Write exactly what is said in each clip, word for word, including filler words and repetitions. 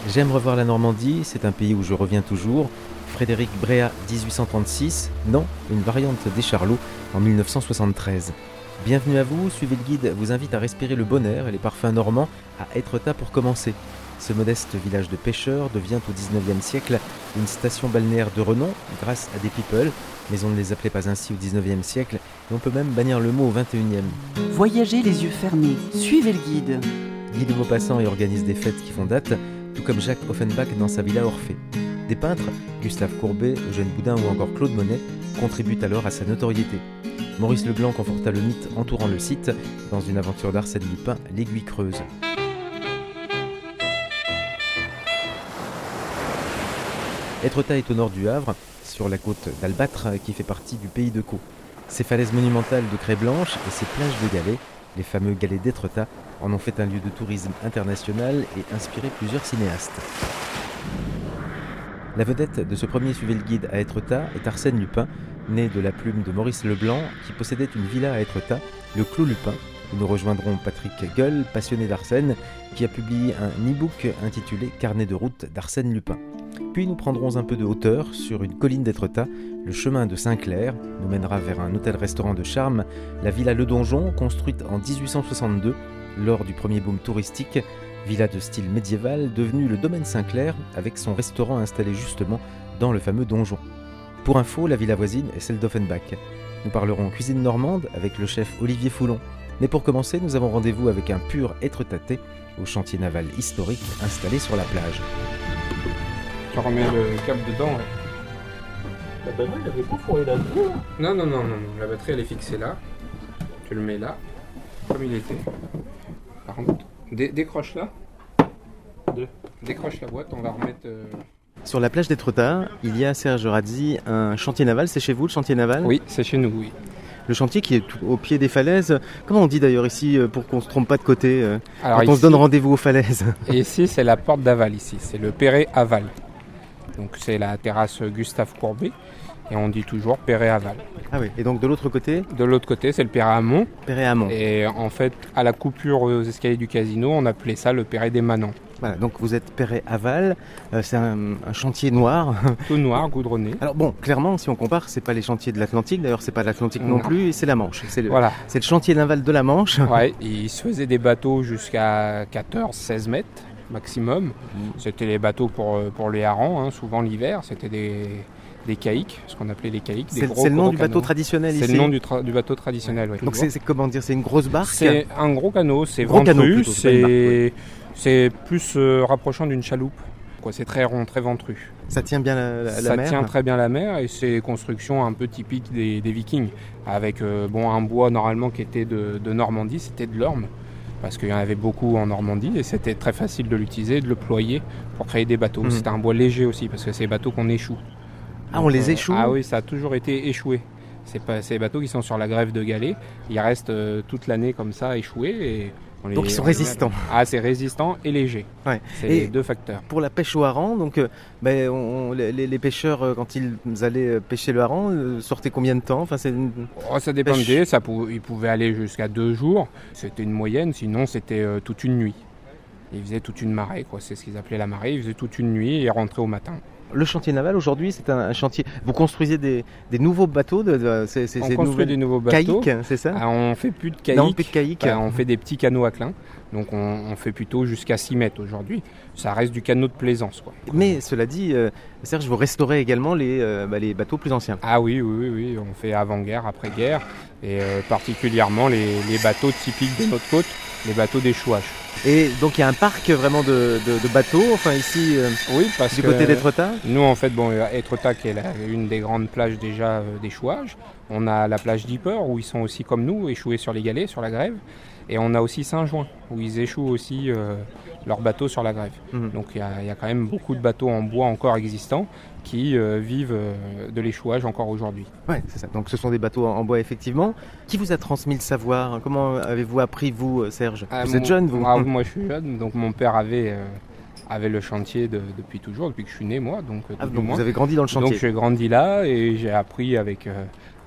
J'aime revoir la Normandie, c'est un pays où je reviens toujours. Frédéric Bréhat, dix-huit cent trente-six, non, une variante des Charlots en mille neuf cent soixante-treize. Bienvenue à vous, suivez le guide, vous invite à respirer le bon air et les parfums normands à Étretat pour commencer. Ce modeste village de pêcheurs devient au dix-neuvième siècle une station balnéaire de renom grâce à des people, mais on ne les appelait pas ainsi au dix-neuvième siècle et on peut même bannir le mot au vingt et unième. Voyagez les yeux fermés, suivez le guide. Guide Maupassant et organise des fêtes qui font date, tout comme Jacques Offenbach dans sa villa Orphée. Des peintres, Gustave Courbet, Eugène Boudin ou encore Claude Monet, contribuent alors à sa notoriété. Maurice Leblanc conforta le mythe entourant le site dans une aventure d'Arsène Lupin, L'Aiguille creuse. Étretat est au nord du Havre, sur la côte d'Albâtre qui fait partie du pays de Caux. Ses falaises monumentales de craie blanche et ses plages de galets, les fameux galets d'Étretat, en ont fait un lieu de tourisme international et inspiré plusieurs cinéastes. La vedette de ce premier Suivez le guide à Étretat est Arsène Lupin, né de la plume de Maurice Leblanc, qui possédait une villa à Étretat, le Clos Lupin, où nous rejoindrons Patrick Gueule, passionné d'Arsène, qui a publié un e-book intitulé Carnet de route d'Arsène Lupin. Puis nous prendrons un peu de hauteur sur une colline d'Étretat, le chemin de Saint-Clair nous mènera vers un hôtel-restaurant de charme, la villa Le Donjon, construite en dix-huit cent soixante-deux, lors du premier boom touristique, villa de style médiéval devenue le domaine Saint-Clair avec son restaurant installé justement dans le fameux donjon. Pour info, la villa voisine est celle d'Offenbach. Nous parlerons cuisine normande avec le chef Olivier Foulon. Mais pour commencer, nous avons rendez-vous avec un pur Étretatais au chantier naval historique installé sur la plage. Tu remets le câble dedans, ouais. La batterie, elle avait pas fourré là-dedans. Non, non, non, non, non, la batterie elle est fixée là. Tu le mets là, comme il était. Par contre, dé- décroche là. Deux. Décroche la boîte, on va remettre... Euh... Sur la plage d'Étretat, il y a, Serge Radzi, un chantier naval. C'est chez vous le chantier naval ? Oui, c'est chez nous, oui. Le chantier qui est au pied des falaises. Comment on dit d'ailleurs ici pour qu'on ne se trompe pas de côté Alors quand ici, on se donne rendez-vous aux falaises? Et ici, c'est la porte d'aval, ici. C'est le Perret Aval. Donc c'est la terrasse Gustave Courbet. Et on dit toujours Perret Aval. Ah oui, et donc de l'autre côté? De l'autre côté, c'est le Perret Amont. Perret Amont. Et en fait, à la coupure aux escaliers du casino, on appelait ça le Perret des Manants. Voilà, donc vous êtes Perret Aval, euh, c'est un, un chantier noir. Tout noir, goudronné. Alors bon, clairement, si on compare, c'est pas les chantiers de l'Atlantique, d'ailleurs c'est pas l'Atlantique non, non plus, et c'est la Manche. C'est le, voilà. C'est le chantier naval de la Manche. Ouais, il se faisait des bateaux jusqu'à quatorze seize mètres maximum. Mmh. C'était les bateaux pour, pour les harengs, hein, souvent l'hiver, c'était des... des caïques, ce qu'on appelait les caïques. C'est, c'est le nom du bateau traditionnel c'est ici. C'est le nom du, tra- du bateau traditionnel, oui. Donc c'est, c'est comment dire, c'est une grosse barque? C'est un gros canot, c'est gros ventru, canot plutôt, c'est, c'est, barque, ouais. c'est plus euh, rapprochant d'une chaloupe. Quoi, c'est très rond, très ventru. Ça tient bien la, la, Ça la mer? Ça tient très bien la mer et c'est des constructions un peu typiques des, des Vikings. Avec euh, bon, un bois normalement qui était de, de Normandie, c'était de l'orme. Parce qu'il y en avait beaucoup en Normandie et c'était très facile de l'utiliser, de le ployer pour créer des bateaux. Mmh. C'était un bois léger aussi parce que c'est des bateaux qu'on échoue. Ah, donc, on les échoue? Ah oui, ça a toujours été échoué. C'est pas ces bateaux qui sont sur la grève de galets. Ils restent euh, toute l'année comme ça échoués. Et on les, donc ils sont résistants. Les... Ah, c'est résistant et léger. Ouais. C'est et les deux facteurs. Pour la pêche au hareng, donc euh, ben, on, les, les pêcheurs, euh, quand ils allaient pêcher le hareng, euh, sortaient combien de temps? Enfin, c'est une... oh, ça dépendait. Ça pou... Ils pouvaient aller jusqu'à deux jours. C'était une moyenne. Sinon, c'était euh, toute une nuit. Ils faisaient toute une marée, quoi. C'est ce qu'ils appelaient la marée. Ils faisaient toute une nuit et rentraient au matin. Le chantier naval aujourd'hui, c'est un, un chantier. Vous construisez des, des nouveaux bateaux de, de, c'est, c'est, On c'est construit des nouveaux bateaux. Caïques, c'est ça? Ah, on fait plus de caïques. Non, plus de caïques. Enfin, on fait des petits canots à clin. Donc on, on fait plutôt jusqu'à six mètres aujourd'hui. Ça reste du canot de plaisance, quoi. Mais cela dit, euh, Serge, vous restaurez également les, euh, bah, les bateaux plus anciens. Ah oui, oui, oui, oui. On fait avant-guerre, après-guerre. Et euh, particulièrement les, les bateaux typiques de notre côte, les bateaux d'échouage. Et donc il y a un parc vraiment de, de, de bateaux, enfin ici, euh, oui, parce du que côté d'Étretat. Nous en fait, bon, Étretat qui est la, une des grandes plages déjà euh, d'échouage. On a la plage d'Ypres où ils sont aussi comme nous, échoués sur les galets, sur la grève. Et on a aussi Saint-Jouin où ils échouent aussi euh, leurs bateaux sur la grève. Mmh. Donc il y, y a quand même beaucoup de bateaux en bois encore existants qui euh, vivent euh, de l'échouage encore aujourd'hui. Oui, c'est ça. Donc ce sont des bateaux en bois effectivement. Qui vous a transmis le savoir? Comment avez-vous appris vous, Serge? ah, Vous mon... êtes jeune, vous? ah, Moi je suis jeune, donc mon père avait, euh, avait le chantier de, depuis toujours, depuis que je suis né moi. Donc, ah, donc vous avez grandi dans le chantier? Donc j'ai grandi là et j'ai appris avec... Euh,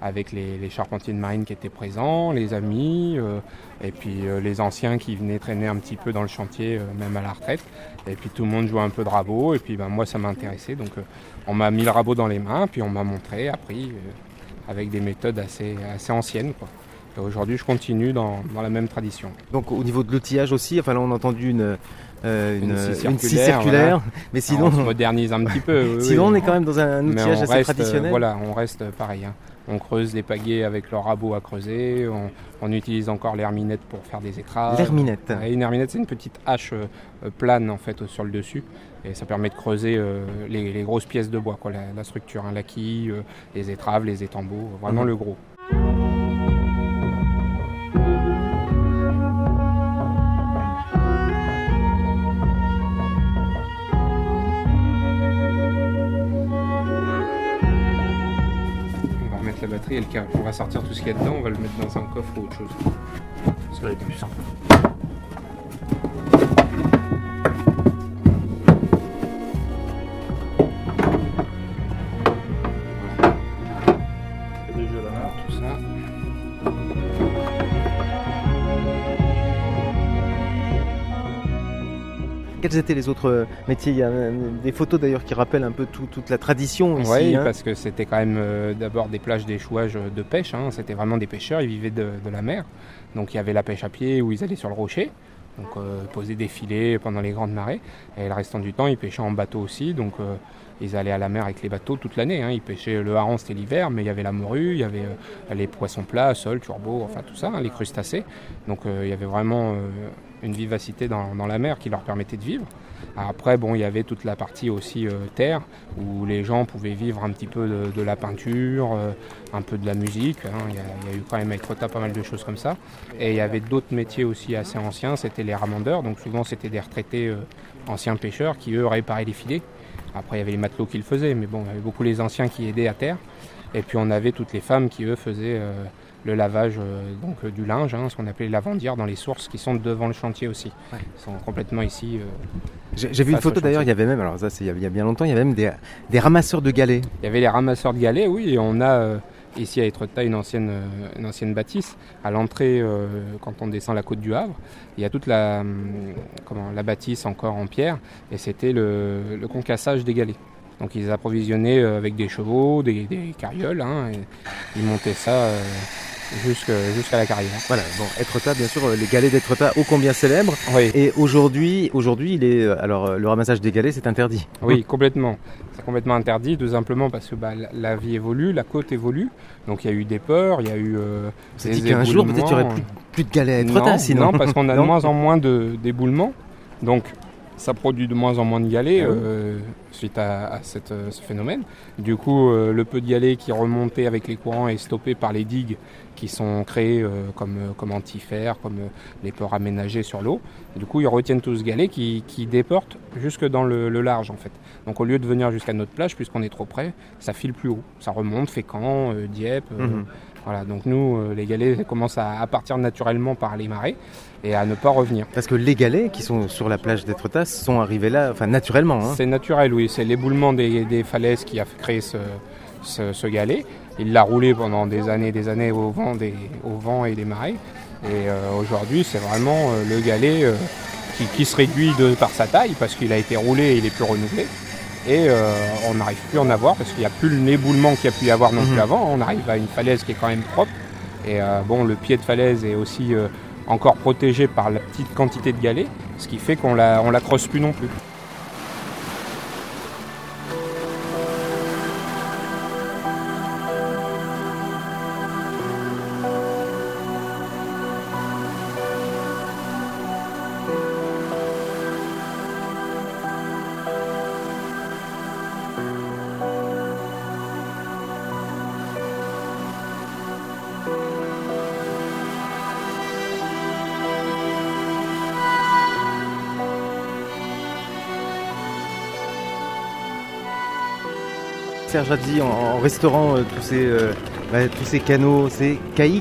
avec les, les charpentiers de marine qui étaient présents, les amis, euh, et puis euh, les anciens qui venaient traîner un petit peu dans le chantier, euh, même à la retraite. Et puis tout le monde jouait un peu de rabot, et puis ben, moi ça m'a intéressé, donc euh, on m'a mis le rabot dans les mains, puis on m'a montré, appris, euh, avec des méthodes assez, assez anciennes, quoi. Et aujourd'hui je continue dans, dans la même tradition. Donc au niveau de l'outillage aussi, enfin là on a entendu une, euh, une, Une scie une circulaire, scie circulaire, voilà. mais sinon, Alors, on se modernise un petit peu. Oui, sinon oui. on est quand même dans un Mais outillage on assez reste, euh, traditionnel. Voilà, on reste pareil, hein. On creuse les pagaies avec leur rabot à creuser, on, on utilise encore l'herminette pour faire des écrases. L'herminette. Ouais, une herminette, c'est une petite hache euh, plane en fait sur le dessus, et ça permet de creuser euh, les, les grosses pièces de bois, quoi, la, la structure, hein, la quille, euh, les étraves, les étambeaux, vraiment Mhm. le gros. On va remettre la batterie et le câble. On va sortir tout ce qu'il y a dedans, on va le mettre dans un coffre ou autre chose. Ça va être plus simple. C'est déjà la main. Tout ça. Quels étaient les autres métiers? Il y a euh, des photos d'ailleurs qui rappellent un peu tout- toute la tradition ici. Oui, hein. parce que c'était quand même euh, d'abord des plages d'échouage de pêche, hein. C'était vraiment des pêcheurs, ils vivaient de, de la mer. Donc il y avait la pêche à pied où ils allaient sur le rocher, donc euh, poser des filets pendant les grandes marées. Et le restant du temps, ils pêchaient en bateau aussi, donc euh, ils allaient à la mer avec les bateaux toute l'année, hein. Ils pêchaient le hareng, c'était l'hiver, mais il y avait la morue, il y avait euh, les poissons plats, sols, turbots, enfin tout ça, hein, les crustacés. Donc euh, il y avait vraiment euh, une vivacité dans, dans la mer qui leur permettait de vivre. Après, bon, il y avait toute la partie aussi euh, terre, où les gens pouvaient vivre un petit peu de, de la peinture, euh, un peu de la musique, hein. Il y a, il y a eu quand même avec Rota pas mal de choses comme ça. Et il y avait d'autres métiers aussi assez anciens, c'était les ramandeurs, donc souvent c'était des retraités euh, anciens pêcheurs qui eux réparaient les filets. Après il y avait les matelots qui le faisaient, mais bon, il y avait beaucoup les anciens qui aidaient à terre. Et puis on avait toutes les femmes qui eux faisaient euh, le lavage euh, donc, euh, du linge, hein, ce qu'on appelait les lavandières dans les sources qui sont devant le chantier aussi. Ouais. Ils sont complètement ici. euh, J'ai j'ai vu une face au photo d'ailleurs, il y chantier. avait même, alors ça c'est il y a- il y a bien longtemps, il y avait même des, des ramasseurs de galets. Il y avait les ramasseurs de galets, oui, et on a euh, ici à Étretat une ancienne, euh, une ancienne bâtisse. À l'entrée, euh, quand on descend la côte du Havre, il y a toute la, hum, comment, la bâtisse encore en pierre, et c'était le, le concassage des galets. Donc ils approvisionnaient euh, avec des chevaux, des, des carrioles, hein, et ils montaient ça euh, jusque- jusqu'à la carrière. Voilà, bon, Étretat, bien sûr, euh, les galets d'Étretat ô combien célèbres. Oui. Et aujourd'hui, aujourd'hui, il est, euh, alors euh, le ramassage des galets, c'est interdit. Oui, complètement. C'est complètement interdit, tout simplement parce que bah, la, la vie évolue, la côte évolue. Donc il y a eu des peurs, il y a eu euh, C'est des dit qu'un jour, peut-être, il n'y aurait éboulements. plus, plus de galets à Étretat, non, sinon. non, parce qu'on a de Non. moins en moins de- d'éboulements. Donc ça produit de moins en moins de galets Ah oui. euh, suite à, à cette, euh, ce phénomène. Du coup, euh, le peu de galets qui remontait avec les courants est stoppé par les digues qui sont créées euh, comme, euh, comme antifères, comme euh, les ports aménagés sur l'eau. Du coup, ils retiennent tout ce galet qui, qui déporte jusque dans le, le large en fait. Donc au lieu de venir jusqu'à notre plage, puisqu'on est trop près, ça file plus haut. Ça remonte, Fécamp, euh, Dieppe. euh, Mhm. Voilà, donc nous, euh, les galets commencent à, à partir naturellement par les marées et à ne pas revenir. Parce que les galets qui sont sur la plage d'Étretat sont arrivés là, enfin naturellement. Hein. C'est naturel, oui, c'est l'éboulement des, des falaises qui a créé ce, ce, ce galet. Il l'a roulé pendant des années et des années au vent, des, au vent et des marées. Et euh, aujourd'hui, c'est vraiment euh, le galet euh, qui, qui se réduit de, par sa taille parce qu'il a été roulé et il est plus renouvelé. Et euh, on n'arrive plus à en avoir parce qu'il n'y a plus l'éboulement qu'il y a pu y avoir non plus Mhm. avant. On arrive à une falaise qui est quand même propre. Et euh, bon, le pied de falaise est aussi euh, encore protégé par la petite quantité de galets, ce qui fait qu'on la, on la creuse plus non plus. Serge a dit en, en restaurant euh, tous, ces, euh, bah, tous ces canaux, ces caïques.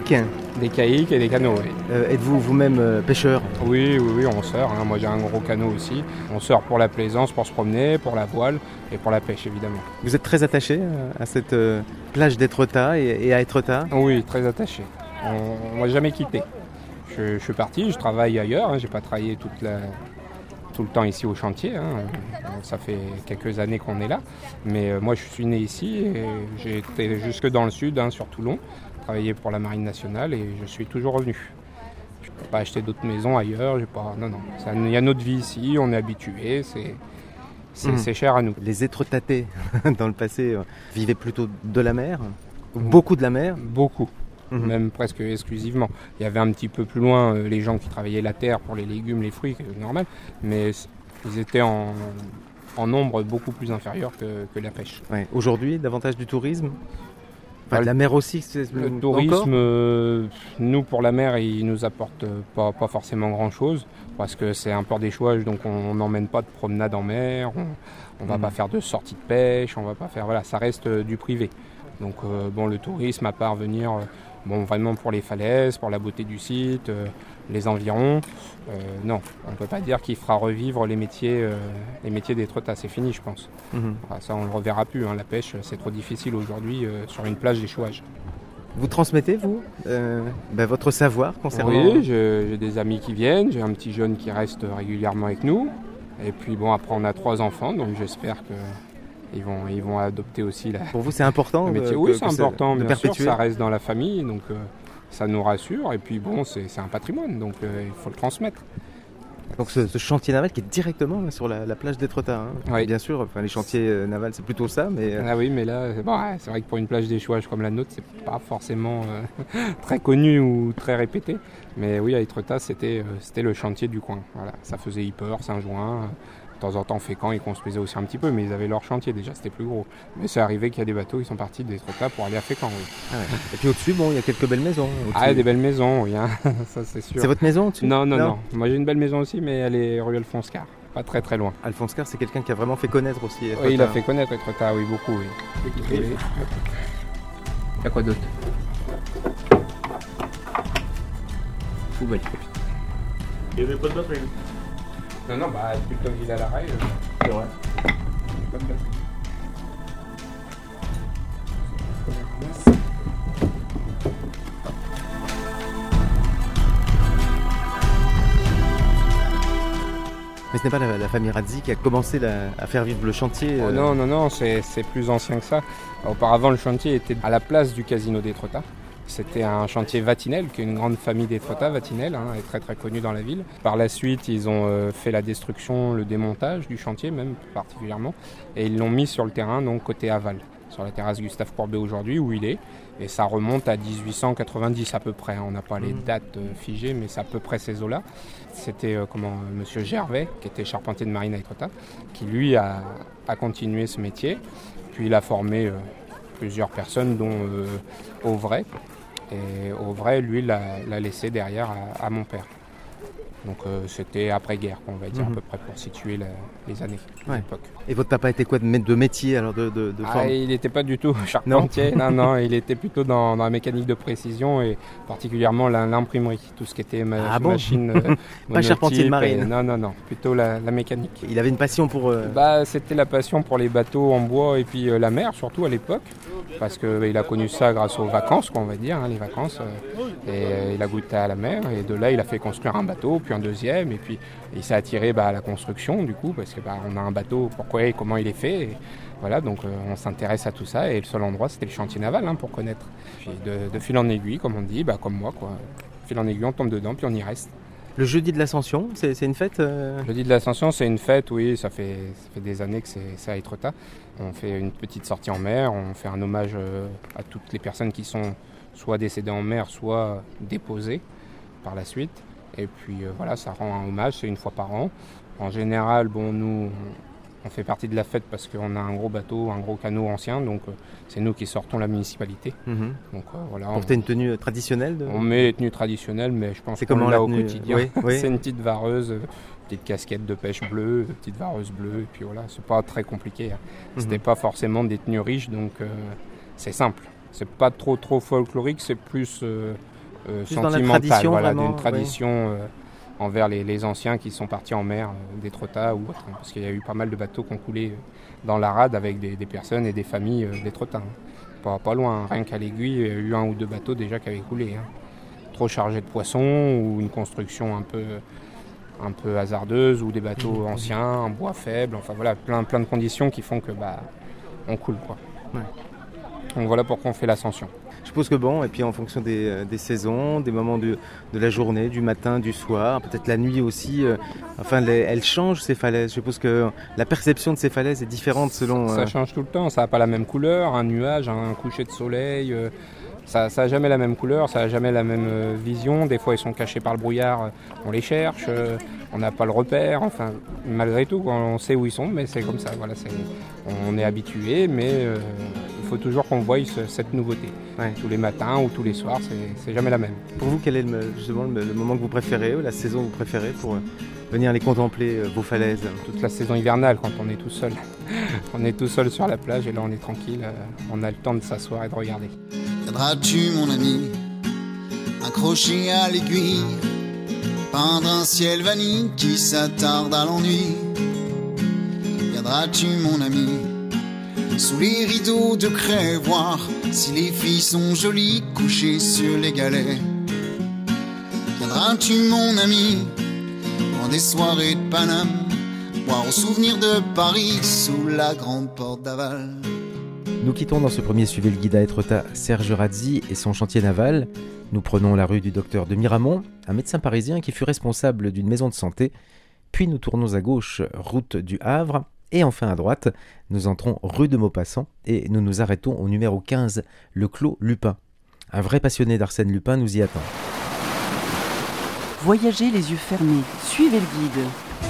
Des caïques et des canots, oui. Euh, êtes-vous vous-même euh, pêcheur? Oui, oui, oui, on sort. Hein. Moi, j'ai un gros canot aussi. On sort pour la plaisance, pour se promener, pour la voile et pour la pêche, évidemment. Vous êtes très attaché euh, à cette euh, plage d'Étretat et, et à Étretat? Oui, très attaché. On ne m'a jamais quitté. Je, je suis parti, je travaille ailleurs. Hein. Je n'ai pas travaillé toute la, tout le temps ici au chantier. Hein. Ça fait quelques années qu'on est là. Mais euh, moi, je suis né ici et j'ai été jusque dans le sud, hein, sur Toulon, travaillé pour la Marine nationale et je suis toujours revenu. Je ne peux pas acheter d'autres maisons ailleurs. J'ai pas... Non, non. Il y a notre vie ici, on est habitué. C'est, c'est, mmh. c'est cher à nous. Les Étretatais, dans le passé, euh, vivaient plutôt de la mer? Beaucoup de la mer? Beaucoup. Mmh. Même presque exclusivement. Il y avait un petit peu plus loin euh, les gens qui travaillaient la terre pour les légumes, les fruits, c'est normal, mais ils étaient en, en nombre beaucoup plus inférieur que, que la pêche. Ouais. Aujourd'hui, davantage du tourisme? Enfin, bah, la mer aussi, c'est le tourisme, euh, nous pour la mer, il nous apporte pas, pas forcément grand-chose, parce que c'est un port d'échouage, donc on n'emmène pas de promenade en mer, on ne va mmh. pas faire de sortie de pêche, on va pas faire, voilà, ça reste euh, du privé. Donc euh, bon, le tourisme, à part venir... Euh, Bon, vraiment pour les falaises, pour la beauté du site, euh, les environs. Euh, non, on ne peut pas dire qu'il fera revivre les métiers, euh, les métiers d'Étretat. C'est fini, je pense. Mmh. Enfin, ça, on ne le reverra plus. Hein. La pêche, c'est trop difficile aujourd'hui euh, sur une plage d'échouage. Vous transmettez, vous, euh, ben, votre savoir concernant... Oui, je, j'ai des amis qui viennent. J'ai un petit jeune qui reste régulièrement avec nous. Et puis, bon, après, on a trois enfants, donc j'espère que... Ils vont, ils vont adopter aussi la... Pour vous, c'est important le métier. De, Oui, que, c'est que important, de bien perpétuer. sûr, ça reste dans la famille, donc euh, ça nous rassure. Et puis bon, c'est, c'est un patrimoine, donc euh, il faut le transmettre. Donc ce, ce chantier naval qui est directement là, sur la, la plage d'Étretat. Hein. Oui. Bien sûr, enfin, les chantiers euh, navals, c'est plutôt ça, mais... Ah oui, mais là, c'est, bon, ouais, c'est vrai que pour une plage d'échouage comme la nôtre, c'est pas forcément euh, très connu ou très répété. Mais oui, à Étretat, c'était, euh, c'était le chantier du coin. Voilà, ça faisait Ypres, Saint-Jouin... De temps en temps, Fécamp, ils construisaient aussi un petit peu, mais ils avaient leur chantier déjà, c'était plus gros. Mais c'est arrivé qu'il y a des bateaux qui sont partis d'Étretat pour aller à Fécamp. Oui. Ah ouais. Et puis au-dessus, bon, il y a quelques belles maisons. Au-dessus. Ah, il y a des belles maisons, oui, hein. Ça c'est sûr. C'est votre maison au-dessus? non, non, non, non. Moi j'ai une belle maison aussi, mais elle est rue Alphonse Carr, pas très très loin. Alphonse Carr, c'est quelqu'un qui a vraiment fait connaître aussi Étretat. Oui, il a fait connaître Étretat, oui, beaucoup, oui. Il y a quoi d'autre? Poubelle. Il y avait pas de batterie. Non, non, bah plutôt qu'il a la rail. C'est vrai. Pas de batterie. Mais ce n'est pas la, la famille Razzi qui a commencé la, à faire vivre le chantier euh... oh non, non, non, c'est, c'est plus ancien que ça. Auparavant, le chantier était à la place du casino d'Étretat. C'était un chantier Vatinel, qui est une grande famille d'Étretat, Vatinel, hein, est très très connue dans la ville. Par la suite, ils ont euh, fait la destruction, le démontage du chantier même particulièrement, et ils l'ont mis sur le terrain, donc côté aval, sur la terrasse Gustave Courbet aujourd'hui, où il est. Et ça remonte à dix-huit cent quatre-vingt-dix à peu près. On n'a pas les dates euh, figées, mais c'est à peu près ces eaux-là. C'était euh, comment, euh, Monsieur Gervais, qui était charpentier de marine à Étretat, qui lui a, a continué ce métier. Puis il a formé euh, plusieurs personnes, dont euh, Auvray. Et Auvray, lui, l'a, l'a laissé derrière à, à mon père. Donc euh, c'était après-guerre, on va dire, mmh. à peu près pour situer la, les années de ouais. l'époque. Et votre papa était quoi de, de métier alors de, de, de ah, il n'était pas du tout charpentier, non, non, non, il était plutôt dans, dans la mécanique de précision et particulièrement la, l'imprimerie, tout ce qui était ma, ah bon machine. Euh, pas charpentier de marine. Et, non, non, non, plutôt la, la mécanique. Il avait une passion pour... Euh... Bah, c'était la passion pour les bateaux en bois et puis euh, la mer, surtout à l'époque, parce qu'il bah, a connu ça grâce aux vacances, quoi, on va dire, hein, les vacances. Euh, et euh, il a goûté à la mer et de là, il a fait construire un bateau, puis un deuxième, et puis il s'est attiré bah, à la construction, du coup, parce que bah, on a un bateau, pourquoi et comment il est fait. Et voilà, donc euh, on s'intéresse à tout ça et le seul endroit c'était le chantier naval hein, pour connaître. Puis de, de fil en aiguille, comme on dit, bah, comme moi, quoi. Fil en aiguille, on tombe dedans puis on y reste. Le jeudi de l'Ascension, c'est, c'est une fête euh... Le jeudi de l'Ascension, c'est une fête, oui, ça fait, ça fait des années que c'est, c'est à Étretat. On fait une petite sortie en mer, on fait un hommage euh, à toutes les personnes qui sont soit décédées en mer, soit déposées par la suite. Et puis euh, voilà, ça rend un hommage, c'est une fois par an. En général, bon, nous, on fait partie de la fête parce qu'on a un gros bateau, un gros canot ancien, donc euh, c'est nous qui sortons la municipalité. Mmh. Donc euh, voilà. Porter on, une tenue traditionnelle de... On met les tenues traditionnelles, mais je pense c'est qu'on comment l'a au tenue... quotidien. Oui, oui. C'est une petite vareuse, petite casquette de pêche bleue, petite vareuse bleue, et puis voilà, c'est pas très compliqué. Hein. Mmh. C'était pas forcément des tenues riches, donc euh, c'est simple. C'est pas trop trop folklorique, c'est plus... Euh, euh, Juste dans la sentimentale, tradition, voilà, vraiment, d'une tradition euh, envers les, les anciens qui sont partis en mer, euh, d'Étretat ou autre, hein, parce qu'il y a eu pas mal de bateaux qui ont coulé euh, dans la rade avec des, des personnes et des familles euh, d'Étretat. Hein. Pas, pas loin, hein. Rien qu'à l'Aiguille, il y a eu un ou deux bateaux déjà qui avaient coulé. Hein. Trop chargés de poissons ou une construction un peu, un peu hasardeuse ou des bateaux anciens, en bois faible, enfin voilà, plein, plein de conditions qui font que bah, on coule, quoi. Ouais. Donc voilà pourquoi on fait l'ascension. Je suppose que bon, et puis en fonction des, euh, des saisons, des moments de, de la journée, du matin, du soir, peut-être la nuit aussi, euh, enfin les, elles changent ces falaises. Je suppose que la perception de ces falaises est différente selon... Ça euh, change tout le temps, ça n'a pas la même couleur, un nuage, un coucher de soleil, euh, ça n'a jamais la même couleur, ça n'a jamais la même euh, vision. Des fois ils sont cachés par le brouillard, euh, on les cherche, euh, on n'a pas le repère, enfin malgré tout on sait où ils sont, mais c'est comme ça, voilà, c'est, on est habitué, mais euh, il faut toujours qu'on voie ce, cette nouveauté. Ouais. Tous les matins ou tous les soirs, c'est, c'est jamais la même. Pour vous, quel est le, justement le, le moment que vous préférez, ou la saison que vous préférez pour euh, venir les contempler, euh, vos falaises? Toute la saison hivernale quand on est tout seul. On est tout seul sur la plage et là on est tranquille, euh, on a le temps de s'asseoir et de regarder. Viendras-tu mon ami, accroché à l'aiguille, peindre un ciel vanille qui s'attarde à l'ennui? Viendras-tu mon ami, sous les rideaux de craie, voir si les filles sont jolies couchées sur les galets? Viendras-tu mon ami, dans des soirées de Paname, boire au souvenir de Paris sous la grande porte d'Aval? Nous quittons dans ce premier Suivez le guide à Étretat Serge Razzi et son chantier naval. Nous prenons la rue du docteur de Miramont, un médecin parisien qui fut responsable d'une maison de santé. Puis nous tournons à gauche, route du Havre. Et enfin à droite, nous entrons rue de Maupassant et nous nous arrêtons au numéro quinze, le Clos Lupin. Un vrai passionné d'Arsène Lupin nous y attend. Voyagez les yeux fermés, suivez le guide.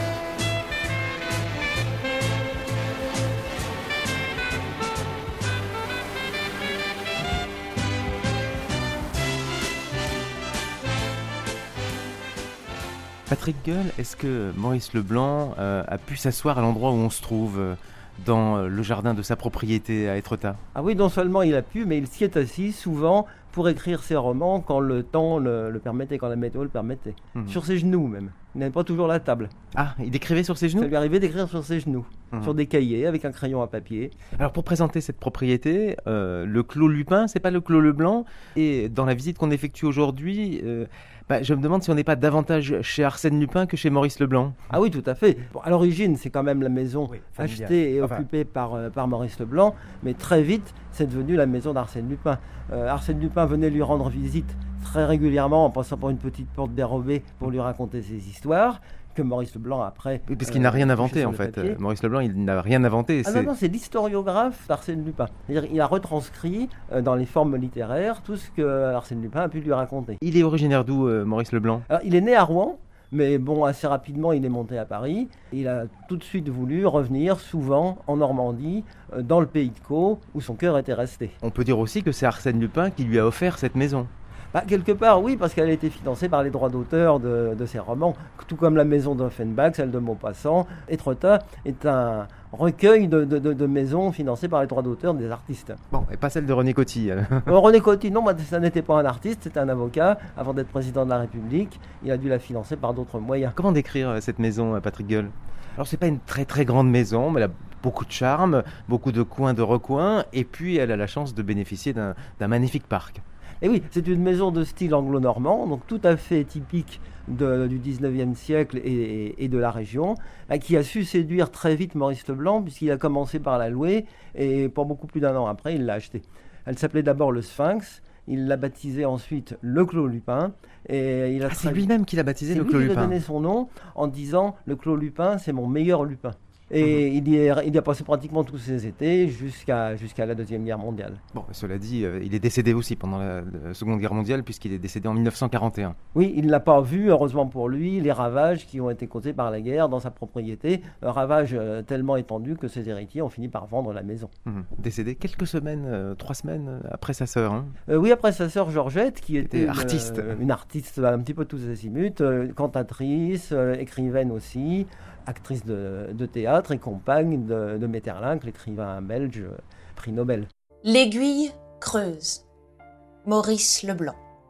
Patrick Gueule, est-ce que Maurice Leblanc euh, a pu s'asseoir à l'endroit où on se trouve, euh, dans euh, le jardin de sa propriété à Étretat? Ah oui, non seulement il a pu, mais il s'y est assis souvent pour écrire ses romans quand le temps le, le permettait, quand la météo le permettait. Mmh. Sur ses genoux même. Il n'avait pas toujours la table. Ah, il écrivait sur ses genoux? Ça lui arrivait d'écrire sur ses genoux, Mmh. sur des cahiers avec un crayon à papier. Alors pour présenter cette propriété, euh, le Clos Lupin, c'est pas le Clos Leblanc. Et dans la visite qu'on effectue aujourd'hui, euh, bah, je me demande si on n'est pas davantage chez Arsène Lupin que chez Maurice Leblanc. Ah oui, tout à fait. Bon, à l'origine, c'est quand même la maison Oui, familiale. achetée et Enfin- occupée par, euh, par Maurice Leblanc, mais très vite, c'est devenu la maison d'Arsène Lupin. Euh, Arsène Lupin venait lui rendre visite très régulièrement en passant par une petite porte dérobée pour lui raconter ses histoires, que Maurice Leblanc après... Oui, parce qu'il euh, n'a rien couché inventé sur en le fait. papier. Euh, Maurice Leblanc, il n'a rien inventé. Ah c'est- non, non, c'est l'historiographe d'Arsène Lupin. C'est-à-dire, il a retranscrit euh, dans les formes littéraires tout ce que Arsène Lupin a pu lui raconter. Il est originaire d'où, euh, Maurice Leblanc? Alors, il est né à Rouen, mais bon, assez rapidement, il est monté à Paris. Il a tout de suite voulu revenir souvent en Normandie, euh, dans le pays de Caux, où son cœur était resté. On peut dire aussi que c'est Arsène Lupin qui lui a offert cette maison. Bah, quelque part, oui, parce qu'elle a été financée par les droits d'auteur de, de ses romans, tout comme la maison d'Offenbach, celle de Maupassant. Étretat est un recueil de, de, de, de maisons financées par les droits d'auteur des artistes. Bon, et pas celle de René Coty. euh. Euh, René Coty, non, moi, ça n'était pas un artiste, c'était un avocat. Avant d'être président de la République, il a dû la financer par d'autres moyens. Comment décrire euh, cette maison, euh, Patrick Gueule? Alors c'est pas une très très grande maison, mais elle a beaucoup de charme, beaucoup de coins de recoins, et puis elle a la chance de bénéficier d'un d'un magnifique parc. Et oui, c'est une maison de style anglo-normand, donc tout à fait typique de- du dix-neuvième siècle et, et- et de la région, euh, qui a su séduire très vite Maurice Leblanc, puisqu'il a commencé par la louer, et pour beaucoup plus d'un an après, il l'a achetée. Elle s'appelait d'abord le Sphinx, il l'a baptisée ensuite le Clos Lupin, et il a Ah, c'est très- lui-même qui l'a baptisé c'est le lui Clos qui lui a Lupin. donné son nom en disant « Le Clos Lupin, c'est mon meilleur Lupin ». Et il, y est- il y a passé pratiquement tous ses étés jusqu'à jusqu'à la Deuxième Guerre mondiale. Bon, cela dit, euh, il est décédé aussi pendant la, la Seconde Guerre mondiale, puisqu'il est décédé en mille neuf cent quarante et un. Oui, il n'a pas vu, heureusement pour lui, les ravages qui ont été causés par la guerre dans sa propriété. Un ravage euh, tellement étendu que ses héritiers ont fini par vendre la maison. Mhm. Décédé quelques semaines, euh, trois semaines euh, après sa sœur. hein. Euh, oui, après sa sœur Georgette, qui était était une, artiste. euh, une artiste un petit peu tous azimuts, euh, cantatrice, euh, écrivaine aussi, actrice de, de théâtre et compagne de, de Maeterlinck, l'écrivain belge, euh, prix Nobel. L'aiguille creuse. Maurice Leblanc.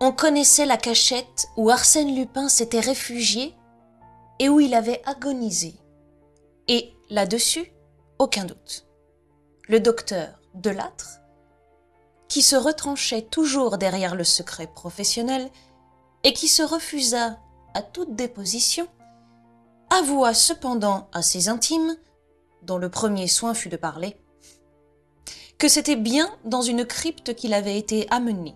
on connaissait la cachette où Arsène Lupin s'était réfugié et où il avait agonisé. Et là-dessus, aucun doute. Le docteur Delattre, qui se retranchait toujours derrière le secret professionnel et qui se refusa à toute déposition, avoua cependant à ses intimes, dont le premier soin fut de parler, que c'était bien dans une crypte qu'il avait été amené,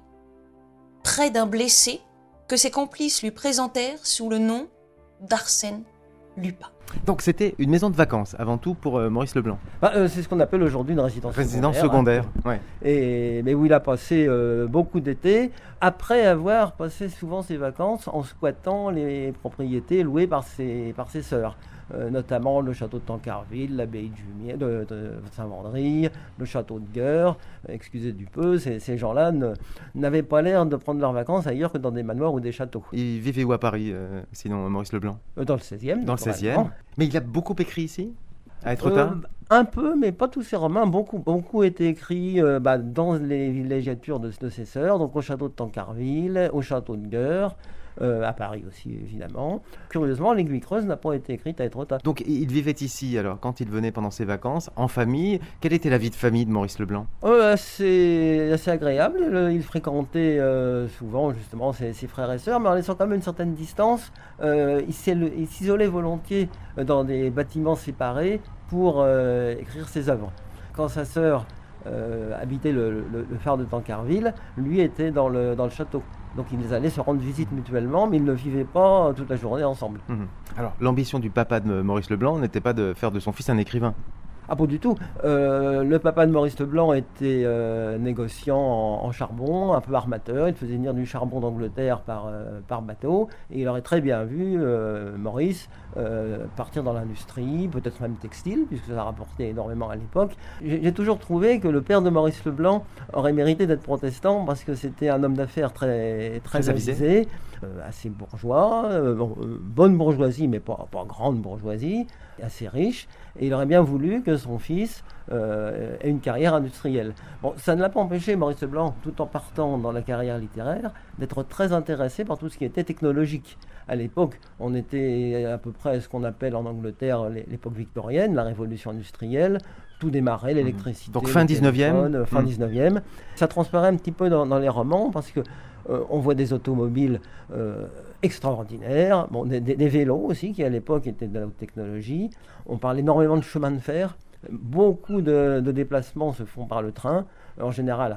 près d'un blessé que ses complices lui présentèrent sous le nom d'Arsène Lupin. Donc c'était une maison de vacances avant tout pour euh, Maurice Leblanc. Bah, euh, c'est ce qu'on appelle aujourd'hui une résidence, Résidence secondaire. secondaire, ouais. Et, mais où il a passé euh, beaucoup d'été, après avoir passé souvent ses vacances en squattant les propriétés louées par ses, par ses sœurs. Euh, notamment le château de Tancarville, l'abbaye de, Jumier, de, de Saint-Vendry, le château de Gueur, excusez du peu, ces, ces gens-là ne, n'avaient pas l'air de prendre leurs vacances ailleurs que dans des manoirs ou des châteaux. Il vivait où à Paris, euh, sinon Maurice Leblanc? euh, Dans le seizième. Dans le seizième. Mais il a beaucoup écrit ici, à Étretat euh, Un peu, mais pas tous ses romans. Beaucoup, beaucoup étaient écrits euh, bah, dans les villégiatures de, de ses sœurs, donc au château de Tancarville, au château de Gueur. Euh, à Paris aussi, évidemment. Curieusement, l'Aiguille Creuse n'a pas été écrite à Étretat. Donc, il vivait ici, alors, quand il venait pendant ses vacances, en famille. Quelle était la vie de famille de Maurice Leblanc? euh, assez, assez agréable. Le, il fréquentait euh, souvent, justement, ses, ses frères et sœurs, mais en laissant quand même une certaine distance. Euh, il, il s'isolait volontiers dans des bâtiments séparés pour euh, écrire ses œuvres. Quand sa sœur euh, habitait le, le, le phare de Tancarville, lui était dans le, dans le château. Donc ils allaient se rendre visite mutuellement, mais ils ne vivaient pas toute la journée ensemble. Mmh. Alors l'ambition du papa de Maurice Leblanc n'était pas de faire de son fils un écrivain? Ah, pas du tout. Euh, le papa de Maurice Leblanc était euh, négociant en, en charbon, un peu armateur. Il faisait venir du charbon d'Angleterre par, euh, par bateau. Et il aurait très bien vu euh, Maurice euh, partir dans l'industrie, peut-être même textile, puisque ça rapportait énormément à l'époque. J'ai, j'ai toujours trouvé que le père de Maurice Leblanc aurait mérité d'être protestant parce que c'était un homme d'affaires très, très, très avisé, euh, assez bourgeois, euh, bon, euh, bonne bourgeoisie, mais pas, pas grande bourgeoisie, assez riche. Et il aurait bien voulu que son fils euh, ait une carrière industrielle. Bon, ça ne l'a pas empêché, Maurice Leblanc, tout en partant dans la carrière littéraire, d'être très intéressé par tout ce qui était technologique. À l'époque, on était à peu près ce qu'on appelle en Angleterre l'époque victorienne, la révolution industrielle. Tout démarrait, l'électricité. Donc fin dix-neuvième. Fin mmh. dix-neuvième. Ça transparaît un petit peu dans, dans les romans parce que euh, on voit des automobiles euh, extraordinaires, bon, des, des, des vélos aussi qui à l'époque étaient de la haute technologie. On parle énormément de chemin de fer. Beaucoup de, de déplacements se font par le train, en général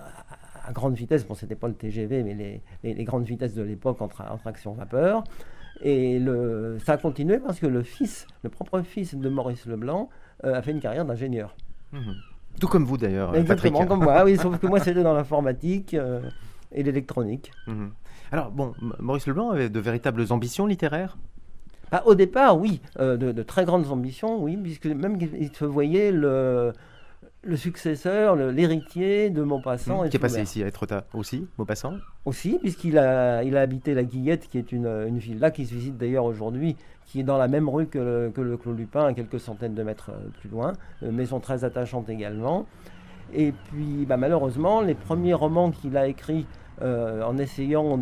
à, à, à grande vitesse. Bon, c'était pas le T G V, mais les, les, les grandes vitesses de l'époque en, tra- en traction vapeur. Et le, ça a continué parce que le fils, le propre fils de Maurice Leblanc, euh, a fait une carrière d'ingénieur. Mmh. Tout comme vous d'ailleurs, Exactement, Patrick. comme moi, oui, sauf que moi c'était dans l'informatique euh, et l'électronique. Mmh. Alors bon, Maurice Leblanc avait de véritables ambitions littéraires? Ah, au départ, oui, euh, de, de très grandes ambitions, oui, puisque même il se voyait le, le successeur, le, l'héritier de Maupassant. Mmh, et qui est passé Flaubert. ici à Étretat aussi, Maupassant? Aussi, puisqu'il a, il a habité la Guillette, qui est une, une villa qui se visite d'ailleurs aujourd'hui, qui est dans la même rue que le, que le Clos Lupin, à quelques centaines de mètres plus loin, euh, maison très attachante également. Et puis, bah, malheureusement, les premiers romans qu'il a écrits euh, en essayant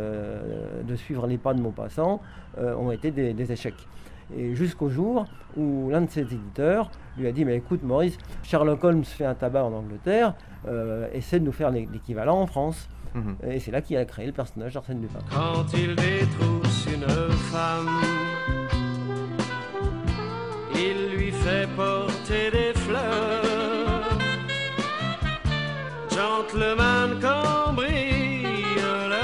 de, de suivre les pas de Maupassant euh, ont été des, des échecs. Et jusqu'au jour où l'un de ses éditeurs lui a dit « Mais écoute Maurice, Sherlock Holmes fait un tabac en Angleterre, euh, essaie de nous faire l'équivalent en France. Mmh. » Et c'est là qu'il a créé le personnage d'Arsène Lupin. Quand il détrousse une femme, il lui fait porter des fleurs. Gentleman cambrioleur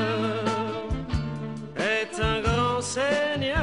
est un grand seigneur.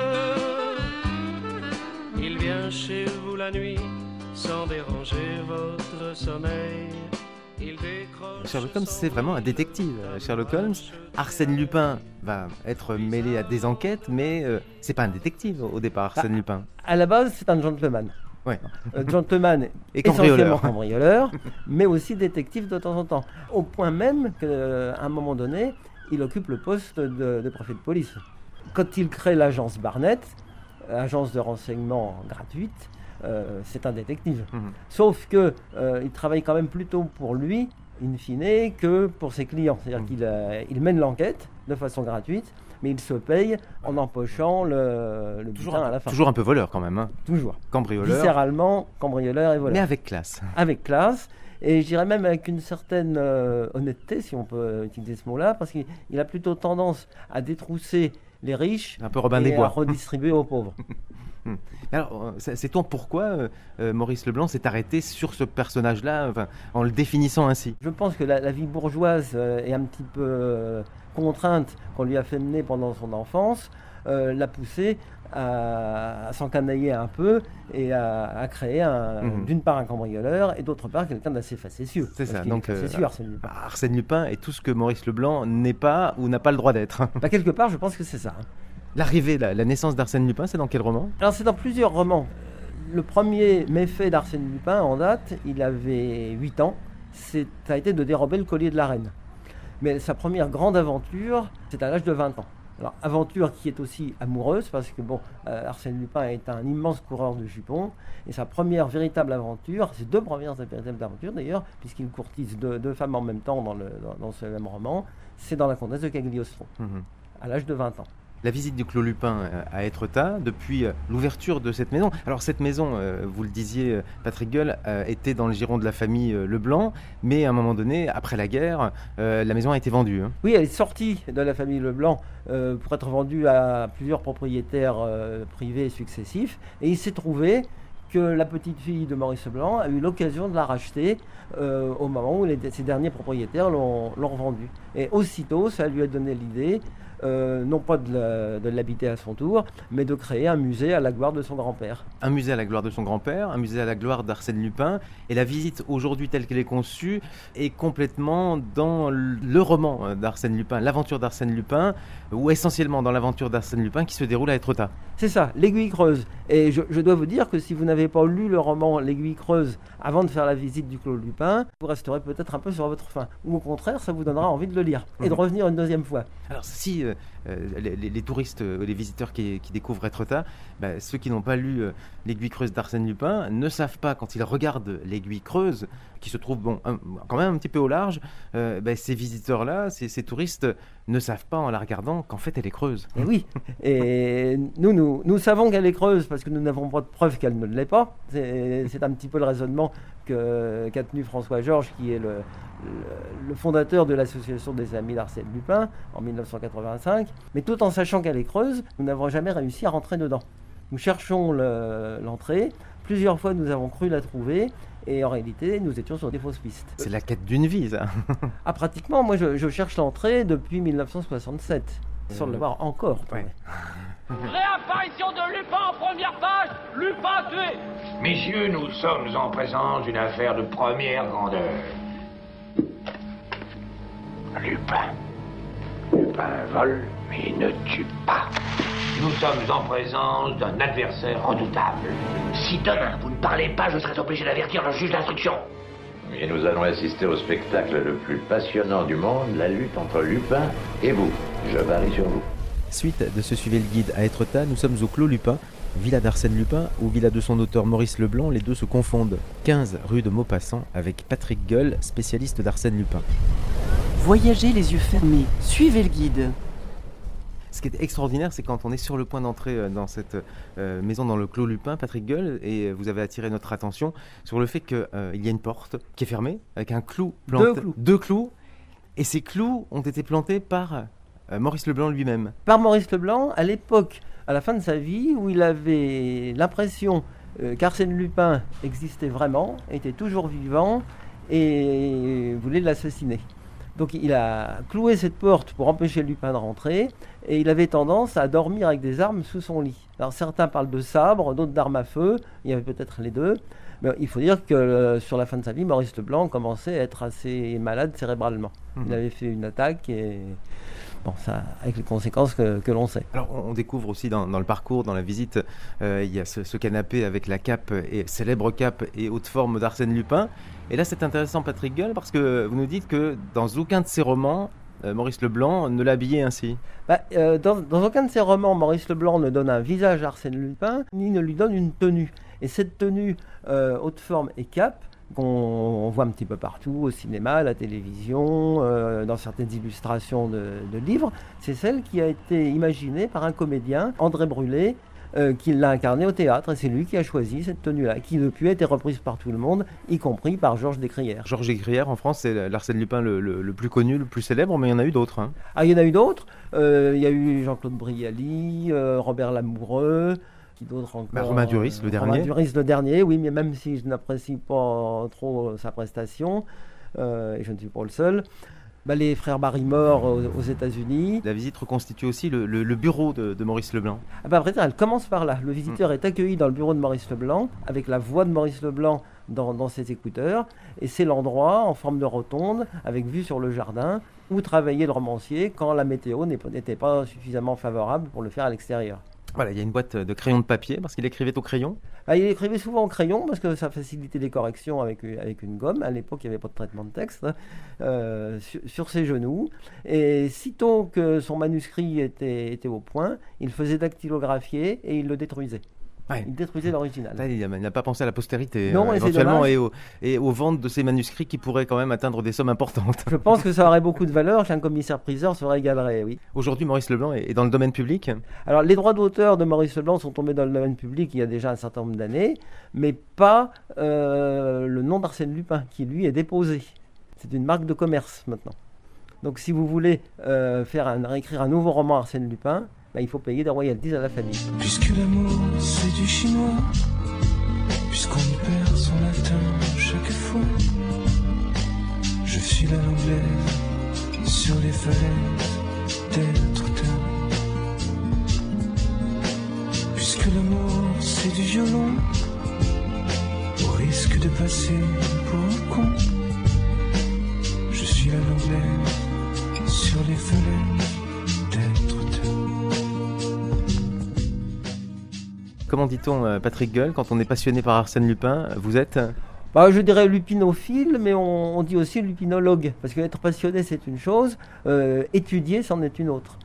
Il vient chez vous la nuit sans déranger votre sommeil. Sherlock Holmes, c'est vraiment un détective. Sherlock Holmes, Arsène Lupin va être mêlé à des enquêtes, mais euh, c'est pas un détective au départ, Arsène ah, Lupin. À la base, c'est un gentleman. Ouais. Euh, gentleman et essentiellement cambrioleur, mais aussi détective de temps en temps. Au point même qu'à un moment donné, il occupe le poste de, de préfet de police. Quand il crée l'agence Barnett, agence de renseignement gratuite, Euh, c'est un détective. Mmh. Sauf que euh, il travaille quand même plutôt pour lui in fine, que pour ses clients. C'est-à-dire Mmh. qu'il euh, il mène l'enquête de façon gratuite, mais il se paye en empochant le, le Toujours butin un, à la fin. toujours un peu voleur quand même, hein. Toujours. Cambrioleur, Viscéralement, cambrioleur et voleur. mais avec classe. Avec classe, et je dirais même avec une certaine euh, honnêteté, si on peut utiliser ce mot-là, parce qu'il il a plutôt tendance à détrousser les riches Un peu Robin et des Bois. à redistribuer aux pauvres. Alors, euh, c'est- sait-on pourquoi euh, euh, Maurice Leblanc s'est arrêté sur ce personnage-là, enfin, en le définissant ainsi? Je pense que la, la vie bourgeoise euh, est un petit peu euh, contrainte qu'on lui a fait mener pendant son enfance, euh, l'a poussé à, à s'encanailler un peu et à, à créer un- Mhm. d'une part un cambrioleur et d'autre part quelqu'un d'assez facétieux. C'est Parce ça, qu'il est donc, euh, facétieux, Arsène Lupin. Arsène Lupin est tout ce que Maurice Leblanc n'est pas ou n'a pas le droit d'être. Bah, quelque part, je pense que c'est ça. hein. L'arrivée, la, la naissance d'Arsène Lupin, c'est dans quel roman? Alors c'est dans plusieurs romans. Le premier méfait d'Arsène Lupin en date, il avait huit ans, c'est, ça a été de dérober le collier de la reine. Mais sa première grande aventure, c'est à l'âge de vingt ans. Alors aventure qui est aussi amoureuse, parce que bon, euh, Arsène Lupin est un immense coureur de jupons, et sa première véritable aventure, ses deux premières véritables aventures d'ailleurs, puisqu'il courtise deux, deux femmes en même temps dans, le, dans, dans ce même roman, c'est dans La Comtesse de Cagliostro, Mhm. à l'âge de vingt ans. La visite du Clos Lupin euh, à Étretat, depuis euh, l'ouverture de cette maison. Alors cette maison, euh, vous le disiez, euh, Patrick Gueule, euh, était dans le giron de la famille euh, Leblanc, mais à un moment donné, après la guerre, euh, la maison a été vendue, hein. Oui, elle est sortie de la famille Leblanc euh, pour être vendue à plusieurs propriétaires euh, privés successifs. Et il s'est trouvé que la petite fille de Maurice Leblanc a eu l'occasion de la racheter euh, au moment où les, ces derniers propriétaires l'ont, l'ont revendue. Et aussitôt, ça lui a donné l'idée, euh, non pas de, la- de l'habiter à son tour, mais de créer un musée à la gloire de son grand-père. Un musée à la gloire de son grand-père, un musée à la gloire d'Arsène Lupin. Et la visite aujourd'hui telle qu'elle est conçue est complètement dans le roman euh, d'Arsène Lupin, l'aventure d'Arsène Lupin, ou essentiellement dans l'aventure d'Arsène Lupin qui se déroule à Étretat. C'est ça, l'Aiguille creuse. Et je, je dois vous dire que si vous n'avez pas lu le roman L'Aiguille creuse avant de faire la visite du Clos Lupin, vous resterez peut-être un peu sur votre faim. Ou au contraire, ça vous donnera envie de le lire et de Mhm. revenir une deuxième fois. Alors si euh, euh, les, les- les touristes, euh, les visiteurs qui, qui découvrent Étretat, bah, ceux qui n'ont pas lu euh, L'Aiguille creuse d'Arsène Lupin ne savent pas, quand ils regardent L'Aiguille creuse, qui se trouve bon, un- quand même un petit peu au large, euh, bah, ces visiteurs-là, ces, ces touristes ne savent pas en la regardant qu'en fait elle est creuse. Et oui, et nous, nous, nous savons qu'elle est creuse parce que nous n'avons pas de preuve qu'elle ne l'est pas. C'est, c'est un petit peu le raisonnement que, qu'a tenu François Georges, qui est le, le, le fondateur de l'association des Amis d'Arsène Lupin en mille neuf cent quatre-vingt-cinq. Mais tout en sachant qu'elle est creuse, nous n'avons jamais réussi à rentrer dedans. Nous cherchons le- l'entrée, plusieurs fois nous avons cru la trouver, et en réalité nous étions sur des fausses pistes. C'est la quête d'une vie, ça. Ah, pratiquement, moi je, je cherche l'entrée depuis mille neuf cent soixante-sept, sans Euh, le voir encore. ouais. Réapparition de Lupin en première page, Lupin tué. Messieurs, nous sommes en présence d'une affaire de première grandeur. Lupin. Lupin vole, mais il ne tue pas. Nous sommes en présence d'un adversaire redoutable. Si demain vous ne parlez pas, je serai obligé d'avertir le juge d'instruction. Et nous allons assister au spectacle le plus passionnant du monde, la lutte entre Lupin et vous. Je varie sur vous. Suite de ce Suivez le guide à Étretat, nous sommes au Clos Lupin, villa d'Arsène Lupin ou villa de son auteur Maurice Leblanc, les deux se confondent. quinze rue de Maupassant avec Patrick Gueule, spécialiste d'Arsène Lupin. Voyagez les yeux fermés, suivez le guide. Ce qui est extraordinaire, c'est quand on est sur le point d'entrer euh, dans cette euh, maison dans le Clos Lupin, Patrick Gueule, et vous avez attiré notre attention sur le fait qu'il euh, y a une porte qui est fermée avec un clou planté. Deux clous. Deux clous. Et ces clous ont été plantés par euh, Maurice Leblanc lui-même. Par Maurice Leblanc, à l'époque, à la fin de sa vie, où il avait l'impression euh, qu'Arsène Lupin existait vraiment, était toujours vivant et voulait l'assassiner. Donc il a cloué cette porte pour empêcher Lupin de rentrer, et il avait tendance à dormir avec des armes sous son lit. Alors certains parlent de sabre, d'autres d'armes à feu, il y avait peut-être les deux. Mais il faut dire que euh, sur la fin de sa vie, Maurice Leblanc commençait à être assez malade cérébralement. Mhm. Il avait fait une attaque, et bon, ça, avec les conséquences que, que l'on sait. Alors on, on découvre aussi dans, dans le parcours, dans la visite, euh, il y a ce, ce canapé avec la cape, et célèbre cape et haute forme d'Arsène Lupin. Et là c'est intéressant Patrick Gueule, parce que vous nous dites que dans aucun de ses romans, euh, Maurice Leblanc ne l'habillait ainsi. Bah, euh, dans, dans aucun de ses romans, Maurice Leblanc ne donne un visage à Arsène Lupin, ni ne lui donne une tenue. Et cette tenue, euh, haute forme et cape, qu'on on voit un petit peu partout, au cinéma, à la télévision, euh, dans certaines illustrations de, de livres. C'est celle qui a été imaginée par un comédien, André Brulé, euh, qui l'a incarnée au théâtre. Et c'est lui qui a choisi cette tenue-là, qui depuis a été reprise par tout le monde, y compris par Georges Descrières. Georges Descrières, en France, c'est l'Arsène Lupin le, le, le plus connu, le plus célèbre, mais il y en a eu d'autres. Hein. Ah, il y en a eu d'autres. Euh, il y a eu Jean-Claude Brialy, euh, Robert Lamoureux. D'autres encore. Bah, Romain Duris, le dernier. Romain Duris, le dernier, oui, mais même si je n'apprécie pas trop sa prestation, euh, et je ne suis pas le seul, bah, les frères Barrymore aux, aux États-Unis. La visite reconstitue aussi le, le, le bureau de, de Maurice Leblanc. Ah bah, après, elle commence par là. Le visiteur mmh. est accueilli dans le bureau de Maurice Leblanc, avec la voix de Maurice Leblanc dans, dans ses écouteurs, et c'est l'endroit en forme de rotonde, avec vue sur le jardin, où travaillait le romancier quand la météo n'était pas suffisamment favorable pour le faire à l'extérieur. Voilà, il y a une boîte de crayons de papier, parce qu'il écrivait au crayon. Ah, il écrivait souvent au crayon, parce que ça facilitait les corrections avec, avec une gomme. À l'époque, il n'y avait pas de traitement de texte, hein, euh, sur, sur ses genoux. Et sitôt que son manuscrit était, était au point, il faisait dactylographier et il le détruisait. Ouais. Il détruisait l'original. Là, il n'a pas pensé à la postérité, non, euh, éventuellement, et, au, et aux ventes de ces manuscrits qui pourraient quand même atteindre des sommes importantes. Je pense que ça aurait beaucoup de valeur, qu'un commissaire-priseur se régalerait, oui. Aujourd'hui, Maurice Leblanc est dans le domaine public. Alors, les droits d'auteur de Maurice Leblanc sont tombés dans le domaine public il y a déjà un certain nombre d'années, mais pas euh, le nom d'Arsène Lupin, qui lui est déposé. C'est une marque de commerce maintenant. Donc, si vous voulez euh, faire un, écrire un nouveau roman Arsène Lupin, bah, il faut payer des royalties à la famille. Puisque l'amour c'est du chinois, puisqu'on y perd son latin chaque fois, je file à l'anglaise sur les falaises d'être puisque l'amour c'est du violon, au risque de passer pour un con, je suis à l'anglaise sur les falaises d'être. Comment dit-on, Patrick Gueule, quand on est passionné par Arsène Lupin, vous êtes bah, je dirais lupinophile, mais on, on dit aussi lupinologue, parce qu'être passionné c'est une chose, euh, étudier c'en est une autre.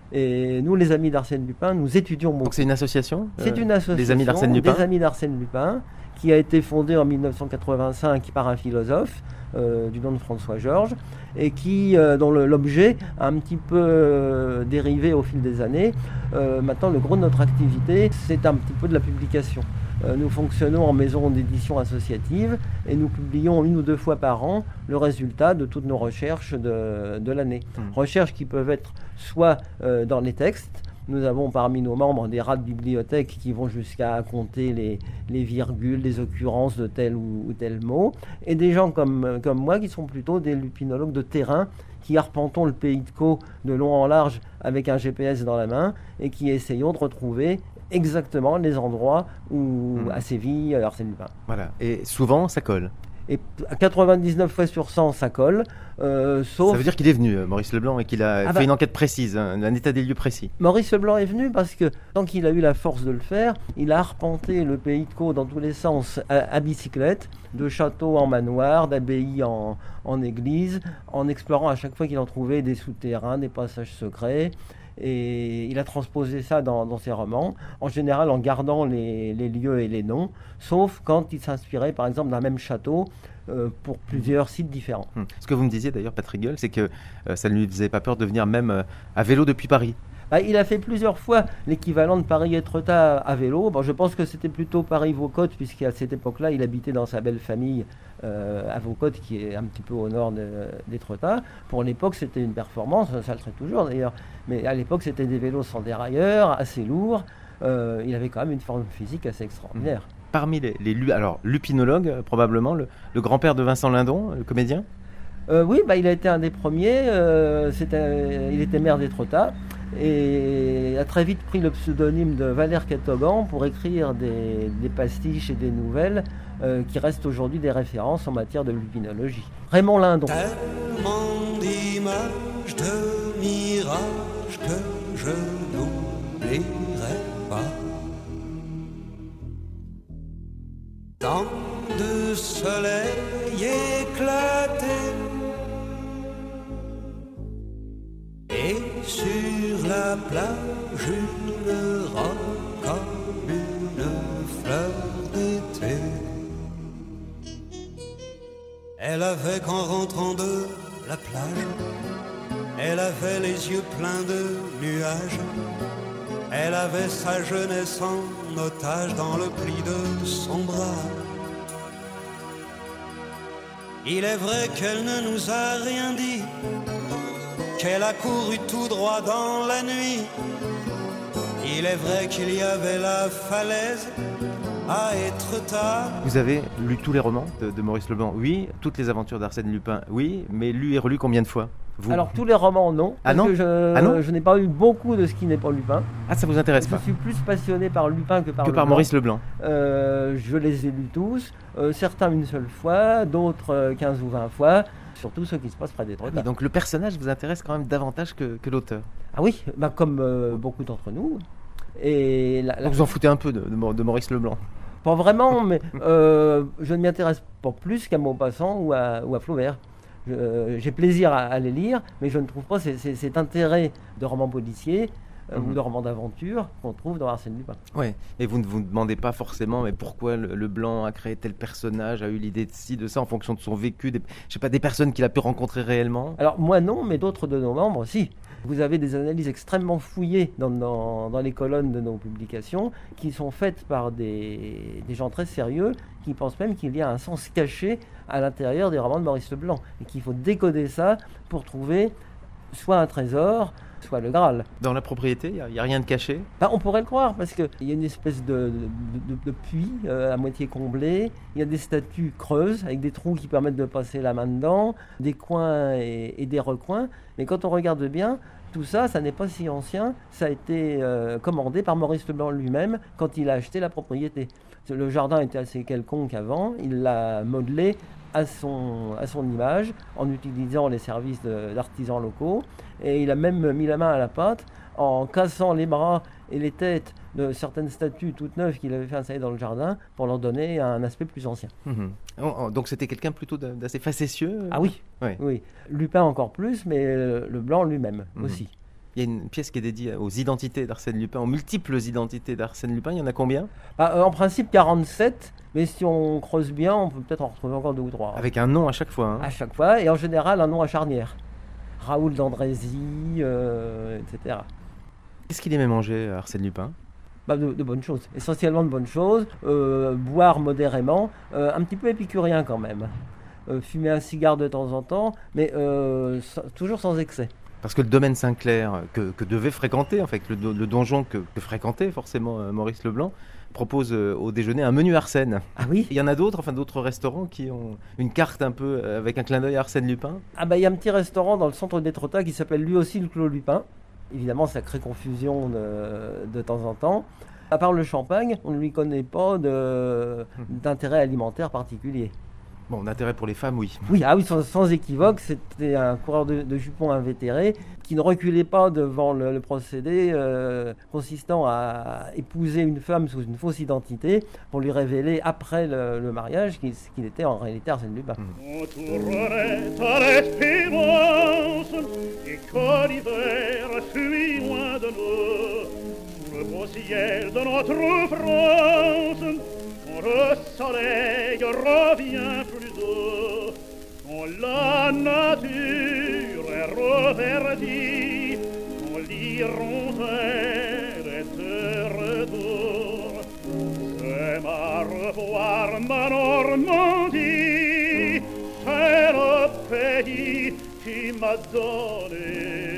Et nous, les amis d'Arsène Lupin, nous étudions beaucoup. Donc c'est une association euh, C'est une association des amis d'Arsène Lupin, des amis d'Arsène Lupin, qui a été fondée en mille neuf cent quatre-vingt-cinq par un philosophe euh, du nom de François Georges, et qui, euh, dont le, l'objet a un petit peu euh, dérivé au fil des années. Euh, maintenant, le gros de notre activité, c'est un petit peu de la publication. Euh, nous fonctionnons en maison d'édition associative et nous publions une ou deux fois par an le résultat de toutes nos recherches de, de l'année. Mmh. Recherches qui peuvent être soit euh, dans les textes. Nous avons parmi nos membres des rats de bibliothèque qui vont jusqu'à compter les, les virgules, les occurrences de tel ou, ou tel mot, et des gens comme, comme moi qui sont plutôt des lupinologues de terrain, qui arpentons le pays de Caux de long en large avec un G P S dans la main et qui essayons de retrouver exactement les endroits où mmh. a sévi Arsène Lupin. Voilà, et souvent ça colle. Et à quatre-vingt-dix-neuf fois sur cent, ça colle. Euh, sauf... Ça veut dire qu'il est venu, Maurice Leblanc, et qu'il a ah fait bah... une enquête précise, un, un état des lieux précis. Maurice Leblanc est venu parce que, tant qu'il a eu la force de le faire, il a arpenté le pays de Caux dans tous les sens à, à bicyclette, de château en manoir, d'abbaye en, en église, en explorant à chaque fois qu'il en trouvait des souterrains, des passages secrets. Et il a transposé ça dans, dans ses romans, en général en gardant les, les lieux et les noms, sauf quand il s'inspirait par exemple d'un même château euh, pour plusieurs sites différents. Hum. Ce que vous me disiez d'ailleurs, Patrick Gueule, c'est que euh, ça ne lui faisait pas peur de venir même euh, à vélo depuis Paris. Bah, il a fait plusieurs fois l'équivalent de Paris-Étretat à vélo. Bon, je pense que c'était plutôt Paris-Vaucotte, puisqu'à cette époque-là, il habitait dans sa belle famille euh, à Vaucotte, qui est un petit peu au nord de, d'Étretat. Pour l'époque, c'était une performance, ça le serait toujours d'ailleurs. Mais à l'époque, c'était des vélos sans dérailleur, assez lourds. Euh, il avait quand même une forme physique assez extraordinaire. Parmi les, les alors, lupinologues, probablement, le, le grand-père de Vincent Lindon, le comédien euh, Oui, bah, il a été un des premiers. Euh, c'était, il était maire d'Étretat. Et a très vite pris le pseudonyme de Valère Catogan pour écrire des, des pastiches et des nouvelles euh, qui restent aujourd'hui des références en matière de lupinologie. Raymond Lindon. Tellement d'images, de mirages que je n'oublierai pas. Tant de soleil éclaté. Et sur la plage, une robe comme une fleur d'été. Elle avait qu'en rentrant de la plage, elle avait les yeux pleins de nuages. Elle avait sa jeunesse en otage dans le pli de son bras. Il est vrai qu'elle ne nous a rien dit, qu'elle a couru tout droit dans la nuit. Il est vrai qu'il y avait la falaise à Étretat. Vous avez lu tous les romans de, de Maurice Leblanc? Oui. Toutes les aventures d'Arsène Lupin? Oui. Mais lu et relu combien de fois? Vous? Alors tous les romans non, ah parce non que je, ah non je n'ai pas lu beaucoup de ce qui n'est pas Lupin. Ah, ça vous intéresse je pas? Je suis plus passionné par Lupin que par que Leblanc. par Maurice Leblanc. Euh, je les ai lus tous, euh, certains une seule fois, d'autres euh, quinze ou vingt fois, surtout ceux qui se passent près des Étretat. Oui, donc le personnage vous intéresse quand même davantage que, que l'auteur? Ah oui, bah, comme euh, beaucoup d'entre nous. Et la, la... Donc vous en foutez un peu de, de, de Maurice Leblanc? Pas vraiment, mais euh, je ne m'y intéresse pas plus qu'à Maupassant ou à, ou à Flaubert. Je, j'ai plaisir à, à les lire, mais je ne trouve pas c'est, c'est, cet intérêt de romans policiers euh, mmh. ou de romans d'aventure qu'on trouve dans Arsène Lupin. Oui, et vous ne vous demandez pas forcément mais pourquoi le, le Blanc a créé tel personnage, a eu l'idée de ci, de ça, en fonction de son vécu, des, je sais pas, des personnes qu'il a pu rencontrer réellement? Alors moi non, mais d'autres de nos membres, si. Vous avez des analyses extrêmement fouillées dans, dans, dans les colonnes de nos publications qui sont faites par des, des gens très sérieux qui pensent même qu'il y a un sens caché à l'intérieur des romans de Maurice Leblanc et qu'il faut décoder ça pour trouver soit un trésor, soit le Graal. Dans la propriété, il n'y a, a rien de caché? Ben, on pourrait le croire parce qu'il y a une espèce de, de, de, de puits euh, à moitié comblé, il y a des statues creuses avec des trous qui permettent de passer la main dedans, des coins et, et des recoins, mais quand on regarde bien, tout ça, ça n'est pas si ancien, ça a été euh, commandé par Maurice Leblanc lui-même quand il a acheté la propriété. Le jardin était assez quelconque avant, il l'a modelé à son, à son image en utilisant les services de, d'artisans locaux et il a même mis la main à la pâte en cassant les bras et les têtes de certaines statues toutes neuves qu'il avait fait installer dans le jardin pour leur donner un aspect plus ancien. Mmh. Donc c'était quelqu'un plutôt d'assez facétieux? Ah oui, ouais. oui. Lupin encore plus, mais le Blanc lui-même mmh. aussi. Il y a une pièce qui est dédiée aux identités d'Arsène Lupin, aux multiples identités d'Arsène Lupin. Il y en a combien? bah, euh, En principe quarante-sept, mais si on creuse bien, on peut peut-être en retrouver encore deux ou trois. Avec un nom à chaque fois hein. À chaque fois, et en général un nom à charnière. Raoul d'Andrézy, euh, et cetera. Qu'est-ce qu'il aimait manger, Arsène Lupin? bah, de, de bonnes choses, essentiellement de bonnes choses. Euh, boire modérément, euh, un petit peu épicurien quand même. Euh, fumer un cigare de temps en temps, mais euh, sans, toujours sans excès. Parce que le domaine Saint-Clair que, que devait fréquenter, en fait, le, le donjon que, que fréquentait forcément euh, Maurice Leblanc, propose euh, au déjeuner un menu Arsène. Ah oui? Il y en a d'autres, enfin d'autres restaurants qui ont une carte un peu euh, avec un clin d'œil à Arsène Lupin. Ah bah il y a un petit restaurant dans le centre d'Étretat qui s'appelle lui aussi le Clos Lupin. Évidemment, ça crée confusion de, de temps en temps. À part le champagne, on ne lui connaît pas de, d'intérêt alimentaire particulier. Bon, d'intérêt pour les femmes, oui. Oui, ah oui, sans, sans équivoque, c'était un coureur de, de jupons invétéré qui ne reculait pas devant le, le procédé euh, consistant à épouser une femme sous une fausse identité pour lui révéler après le, le mariage qu'il, qu'il était en réalité Arsène Lupin. On tournerait à l'espérance et quand l'hiver fuit loin de nous, le beau ciel de notre France, quand le soleil revient plus doux, quand la nature est reverdie, quand l'hirondelle est de retour, c'est ma revoir ma Normandie, c'est le pays qui m'a donné.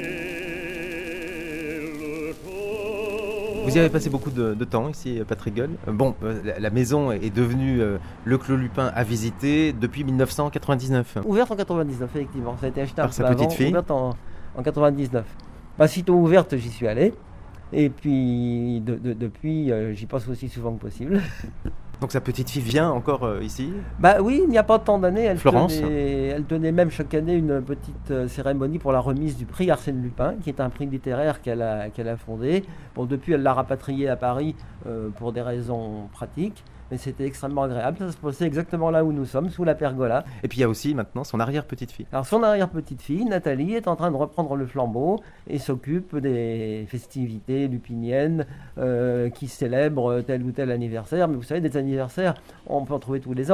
Vous y avez passé beaucoup de, de temps ici, Patrick Gueule. Euh, bon, euh, la, la maison est devenue euh, le Clos Lupin à visiter depuis mille neuf cent quatre-vingt-dix-neuf. Ouverte en quatre-vingt-dix-neuf, effectivement. Ça a été acheté par un sa peu petite avant, fille. Ouverte en, en quatre-vingt-dix-neuf. Bah, sitôt ouverte, j'y suis allé. Et puis, de, de, depuis, euh, j'y passe aussi souvent que possible. Donc sa petite fille vient encore euh, ici? Bah oui, il n'y a pas tant d'années. Elle Florence tenait, elle tenait même chaque année une petite euh, cérémonie pour la remise du prix Arsène Lupin, qui est un prix littéraire qu'elle a, qu'elle a fondé. Bon, depuis, elle l'a rapatrié à Paris euh, pour des raisons pratiques. Mais c'était extrêmement agréable. Ça se passait exactement là où nous sommes, sous la pergola. Et puis il y a aussi maintenant son arrière-petite-fille. Alors son arrière-petite-fille, Nathalie, est en train de reprendre le flambeau et s'occupe des festivités lupiniennes euh, qui célèbrent tel ou tel anniversaire. Mais vous savez, des anniversaires, on peut en trouver tous les ans.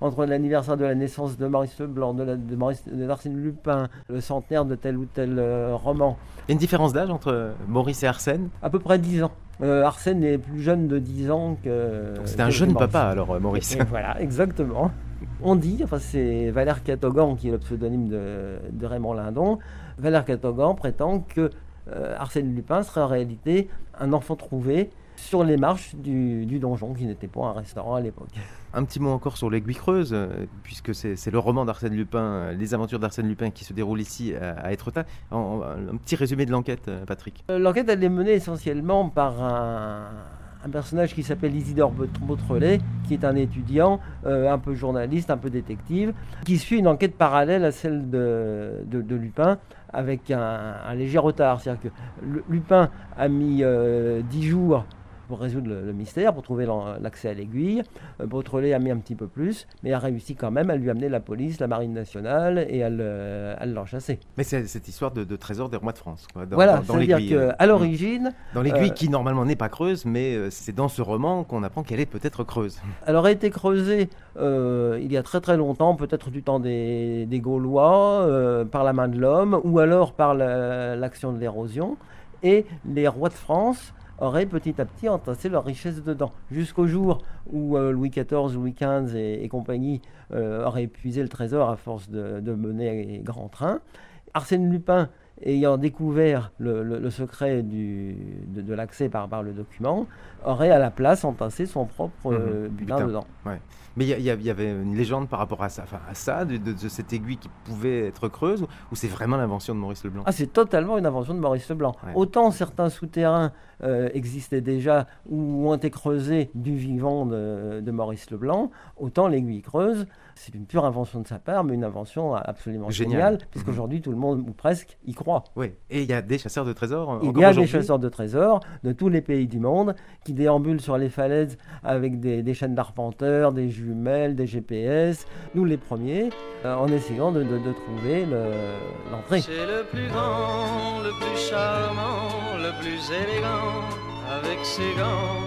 entre l'anniversaire de la naissance de Maurice Leblanc, de, la, de, Maurice, de d'Arsène Lupin, le centenaire de tel ou tel euh, roman. Il y a une différence d'âge entre Maurice et Arsène ? À peu près dix ans. Euh, Arsène est plus jeune de dix ans que... Donc c'était un jeune Maurice. Papa alors, Maurice. Et voilà, exactement. On dit, enfin c'est Valère Catogan qui est le pseudonyme de, de Raymond Lindon, Valère Catogan prétend que euh, Arsène Lupin serait en réalité un enfant trouvé sur les marches du, du donjon, qui n'était pas un restaurant à l'époque. Un petit mot encore sur l'Aiguille Creuse, euh, puisque c'est, c'est le roman d'Arsène Lupin, euh, les aventures d'Arsène Lupin qui se déroulent ici à, à Étretat. En, en, un petit résumé de l'enquête, euh, Patrick. Euh, l'enquête, elle est menée essentiellement par un, un personnage qui s'appelle Isidore Beautrelet, qui est un étudiant, euh, un peu journaliste, un peu détective, qui suit une enquête parallèle à celle de, de, de Lupin, avec un, un léger retard. C'est-à-dire que le, Lupin a mis euh, dix jours pour résoudre le, le mystère, pour trouver l'accès à l'aiguille. Euh, Beautrelet a mis un petit peu plus, mais a réussi quand même à lui amener la police, la marine nationale et à, le, à l'enchasser. Mais c'est cette histoire de, de trésor des rois de France. Quoi, dans, voilà, dans, dans c'est-à-dire l'aiguille. qu'à l'origine... Dans l'aiguille euh, qui normalement n'est pas creuse, mais euh, c'est dans ce roman qu'on apprend qu'elle est peut-être creuse. Elle aurait été creusée euh, il y a très très longtemps, peut-être du temps des, des Gaulois, euh, par la main de l'homme, ou alors par la, l'action de l'érosion. Et les rois de France auraient petit à petit entassé leur richesse dedans, jusqu'au jour où euh, Louis quatorze, Louis quinze et, et compagnie euh, auraient épuisé le trésor à force de, de mener grand train. Arsène Lupin, ayant découvert le, le, le secret du, de, de l'accès par, par le document, aurait à la place entassé son propre euh, mmh, butin, butin dedans. Ouais. Mais il y, y, y avait une légende par rapport à ça, enfin, à ça de, de, de cette aiguille qui pouvait être creuse, ou c'est vraiment l'invention de Maurice Leblanc ? Ah, c'est totalement une invention de Maurice Leblanc. Ouais. Autant certains souterrains euh, existaient déjà ou ont été creusés du vivant de, de Maurice Leblanc, autant l'aiguille creuse, c'est une pure invention de sa part, mais une invention absolument géniale, géniale puisqu'aujourd'hui tout le monde, ou presque, y croit. Oui, et il y a des chasseurs de trésors Il y a des chasseurs de trésors de tous les pays du monde qui déambulent sur les falaises avec des, des chaînes d'arpenteurs, des jumelles, des G P S, nous les premiers, euh, en essayant de, de, de trouver le, l'entrée. C'est le plus grand, le plus charmant, le plus élégant, avec ses gants,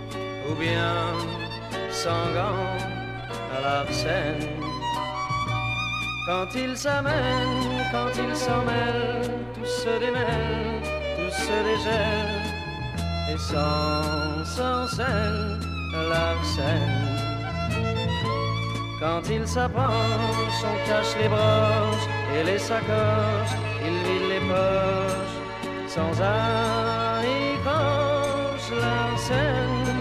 ou bien sans gants, à l'Arsène. Quand il s'amène, quand il s'en mêle, tout se démêle, tout se dégèle, et sans, sans scène, l'Arsène. Quand il s'approche, on cache les broches et les sacoches, il vide les poches, sans anicroche, l'Arsène.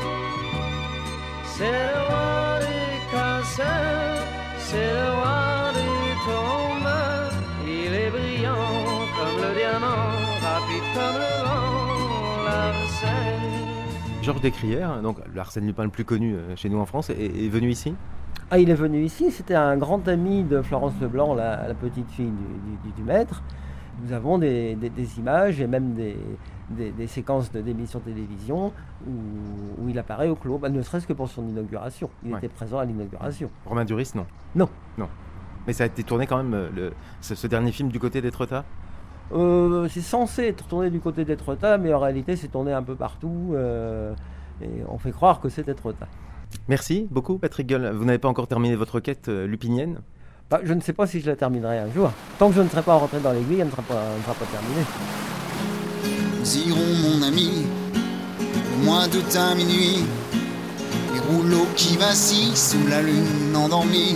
C'est le roi des casseurs, c'est le roi des tombeurs, il est brillant comme le diamant, rapide comme le vent, l'Arsène. Georges Descrières, donc l'Arsène Lupin le plus connu chez nous en France, est, est venu ici ? Ah, il est venu ici, c'était un grand ami de Florence Leblanc, la, la petite fille du, du, du maître. Nous avons des, des, des images et même des, des, des séquences de, d'émissions de télévision où, où il apparaît au clos, bah, ne serait-ce que pour son inauguration. Il ouais. était présent à l'inauguration. Romain Duris, non ? Non. Non. Mais ça a été tourné quand même, le, ce, ce dernier film, du côté d'Étretat ? euh, C'est censé être tourné du côté d'Étretat, mais en réalité c'est tourné un peu partout euh, et on fait croire que c'est Étretat. Merci beaucoup Patrick Gueule. Vous n'avez pas encore terminé votre quête euh, lupinienne ? Bah, je ne sais pas si je la terminerai un jour. Tant que je ne serai pas rentré dans l'aiguille, elle ne sera pas, elle ne sera pas terminée. Nous irons, mon ami, le mois d'août à minuit, les rouleaux qui vacillent sous la lune endormie.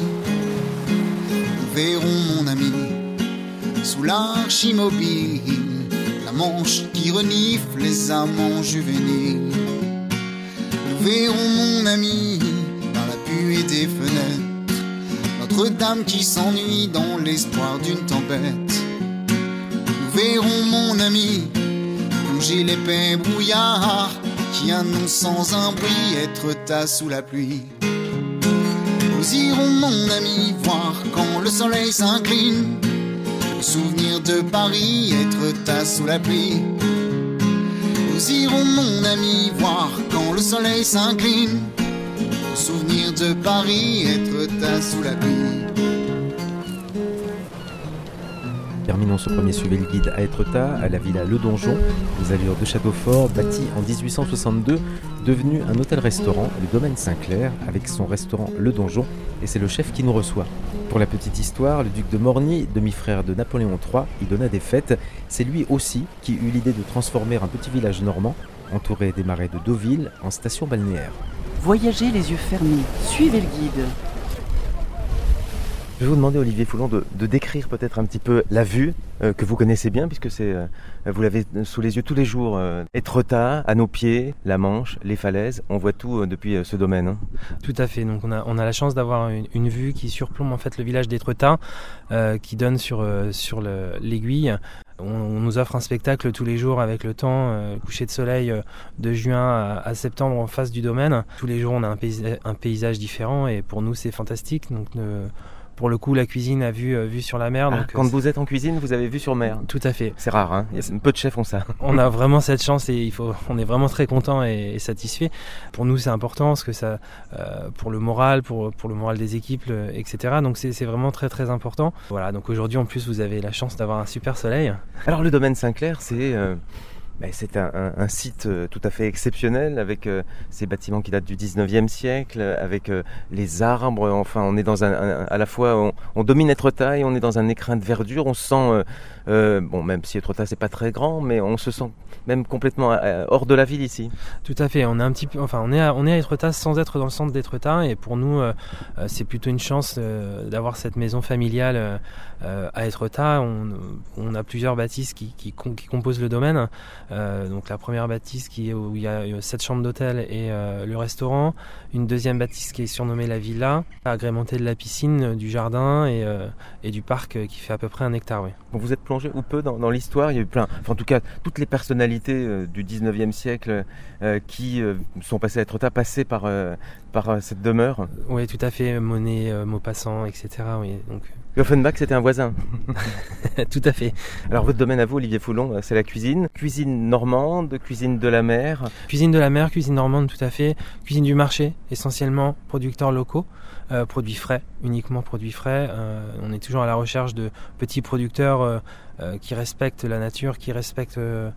Nous verrons, mon ami, sous l'arche immobile, la Manche qui renifle les amants juvéniles. Nous verrons, mon ami, par la buée des fenêtres, Notre-Dame qui s'ennuie dans l'espoir d'une tempête. Nous verrons, mon ami, plonger l'épais brouillard qui annonce sans un bruit Étretat sous la pluie. Nous irons, mon ami, voir quand le soleil s'incline, le souvenir de Paris Étretat sous la pluie. Nous irons, mon ami, voir quand le soleil s'incline, le souvenir de Paris Étretat sous la pluie. Terminons ce premier Suivez le guide à Étretat, à la villa Le Donjon, aux allures de château fort, bâti en dix-huit cent soixante-deux, devenu un hôtel-restaurant, le domaine Saint-Clair, avec son restaurant Le Donjon, et c'est le chef qui nous reçoit. Pour la petite histoire, le duc de Morny, demi-frère de Napoléon trois, y donna des fêtes. C'est lui aussi qui eut l'idée de transformer un petit village normand, entouré des marais de Deauville, en station balnéaire. Voyagez les yeux fermés, suivez le guide. Je vais vous demander, Olivier Foulon, de, de décrire peut-être un petit peu la vue euh, que vous connaissez bien, puisque c'est, euh, vous l'avez sous les yeux tous les jours. Euh, Étretat, à nos pieds, la Manche, les falaises, on voit tout euh, depuis euh, ce domaine. Hein. Tout à fait, donc on a, on a la chance d'avoir une, une vue qui surplombe en fait le village d'Étretat, euh, qui donne sur, euh, sur le, l'aiguille. On, on nous offre un spectacle tous les jours avec le temps, euh, coucher de soleil euh, de juin à, à septembre en face du domaine. Tous les jours on a un, paysa- un paysage différent et pour nous c'est fantastique. Donc, euh, Pour le coup, la cuisine a vue, euh, vue sur la mer. Ah, donc, quand euh, vous êtes en cuisine, vous avez vue sur mer. Tout à fait. C'est rare, hein. Il y a, peu de chefs ont ça. On a vraiment cette chance et il faut, on est vraiment très content et, et satisfait. Pour nous, c'est important parce que ça, euh, pour le moral, pour, pour le moral des équipes, le, et cetera. Donc c'est, c'est vraiment très très important. Voilà. Donc aujourd'hui, en plus, vous avez la chance d'avoir un super soleil. Alors le domaine Saint-Clair, c'est euh... Ben, c'est un, un, un site euh, tout à fait exceptionnel avec euh, ces bâtiments qui datent du dix-neuvième siècle, avec euh, les arbres. Enfin, on est dans un, un à la fois on, on domine Étretat et on est dans un écrin de verdure. On se sent euh, euh, bon, même si Étretat c'est pas très grand, mais on se sent même complètement euh, hors de la ville ici. Tout à fait. On est un petit peu, enfin, on est à, on est à Étretat sans être dans le centre d'Étretat et pour nous, euh, c'est plutôt une chance euh, d'avoir cette maison familiale euh, à Étretat. On, on a plusieurs bâtisses qui, qui, qui composent le domaine. Euh, donc la première bâtisse qui est où il y a sept chambres d'hôtel et euh, le restaurant, une deuxième bâtisse qui est surnommée la villa, agrémentée de la piscine, du jardin et, euh, et du parc qui fait à peu près un hectare. Oui. Bon, vous êtes plongé ou peu dans, dans l'histoire, il y a eu plein, enfin, en tout cas toutes les personnalités euh, du dix-neuvième siècle euh, qui euh, sont passées à Étretat, passées par, euh, par euh, cette demeure. Oui, tout à fait, Monet, euh, Maupassant, et cetera. Oui, donc... Offenbach, c'était un voisin. Tout à fait. Alors votre domaine à vous, Olivier Foulon, c'est la cuisine. Cuisine normande, cuisine de la mer. Cuisine de la mer, cuisine normande, tout à fait. Cuisine du marché, essentiellement producteurs locaux, euh, produits frais, uniquement produits frais. Euh, on est toujours à la recherche de petits producteurs euh, euh, qui respectent la nature, qui respectent euh,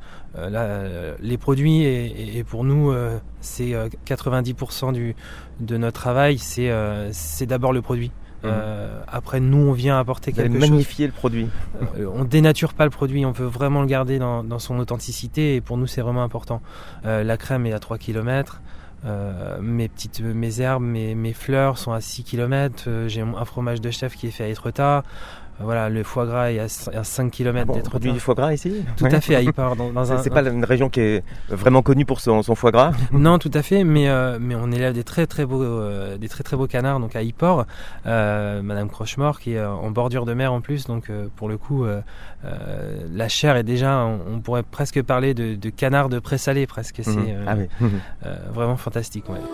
la, les produits. Et, et, et pour nous, euh, c'est euh, quatre-vingt-dix pour cent du, de notre travail, c'est, euh, c'est d'abord le produit. Euh, après nous on vient apporter quelque chose. Magnifier le produit. Euh, on dénature pas le produit, on veut vraiment le garder dans, dans son authenticité et pour nous c'est vraiment important. Euh, la crème est à trois kilomètres. Euh, mes petites mes herbes, mes, mes fleurs sont à six kilomètres. Euh, j'ai un fromage de chef qui est fait à Étretat. Voilà, le foie gras est à cinq kilomètres ah bon, d'Étretat. On produit du foie gras ici ? Tout ouais. à fait, à Yport. Dans, dans c'est, un, c'est pas une région qui est vraiment connue pour son, son foie gras ? Non, tout à fait, mais, euh, mais on élève des très très beaux, euh, des très très beaux canards donc à Yport. Euh, Madame Crochemort qui est en bordure de mer en plus, donc euh, pour le coup, euh, euh, la chair est déjà, on, on pourrait presque parler de, de canard de présalé presque. C'est mmh. euh, ah oui. euh, vraiment fantastique. Ouais.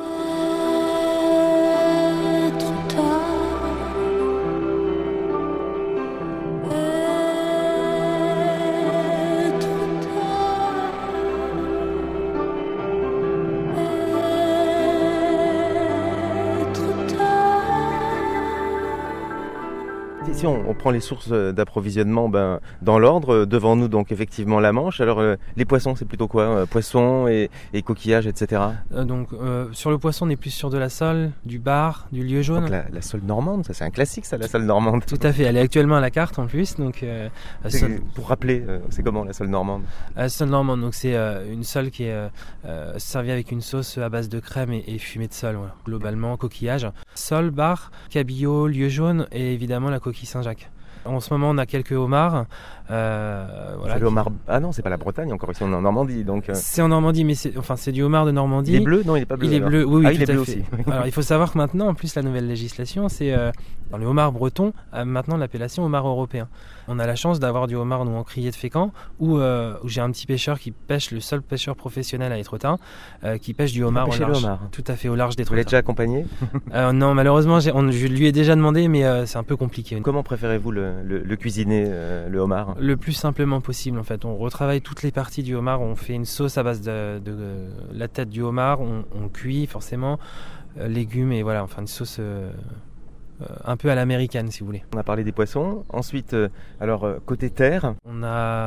Si on, on prend les sources d'approvisionnement ben, dans l'ordre, devant nous donc effectivement la Manche. Alors euh, les poissons c'est plutôt quoi euh, Poissons et, et coquillages, et cetera. Euh, donc euh, sur le poisson on est plus sur de la sole, du bar, du lieu jaune. Donc la, la sole normande, ça c'est un classique ça, la sole normande. Tout à fait, elle est actuellement à la carte en plus. Donc, euh, sole... Pour rappeler, euh, c'est comment la sole normande ? La sole normande, donc c'est euh, une sole qui est euh, servie avec une sauce à base de crème et, et fumée de sole, ouais. Globalement coquillage. Sole, bar, cabillaud, lieu jaune et évidemment la coquille Saint-Jacques. En ce moment, on a quelques homards. Euh, voilà, c'est le homard... Ah non, c'est pas la Bretagne, encore ici, on est en Normandie. Donc, euh... C'est en Normandie, mais c'est, enfin, c'est du homard de Normandie. Il est bleu ? Non, il n'est pas bleu. Il est alors. bleu, oui, oui, ah, tout il est bleu à fait. aussi. Alors, il faut savoir que maintenant, en plus, la nouvelle législation, c'est euh, dans le homard breton, a maintenant l'appellation homard européen. On a la chance d'avoir du homard, nous, en criée de Fécamp, où, euh, où j'ai un petit pêcheur qui pêche, le seul pêcheur professionnel à Étretat, euh, qui pêche du homard au large. Homard. Tout à fait, au large d'Étretat. Vous l'avez déjà accompagné ? euh, Non, malheureusement, j'ai, on, je lui ai déjà demandé, mais euh, c'est un peu compliqué. Comment préférez-vous le, le, le cuisiner, euh, le homard ? Le plus simplement possible, en fait. On retravaille toutes les parties du homard, on fait une sauce à base de, de, de la tête du homard, on, on cuit forcément, euh, légumes et voilà, enfin une sauce... Euh, un peu à l'américaine, si vous voulez. On a parlé des poissons. Ensuite, euh, alors euh, côté terre, on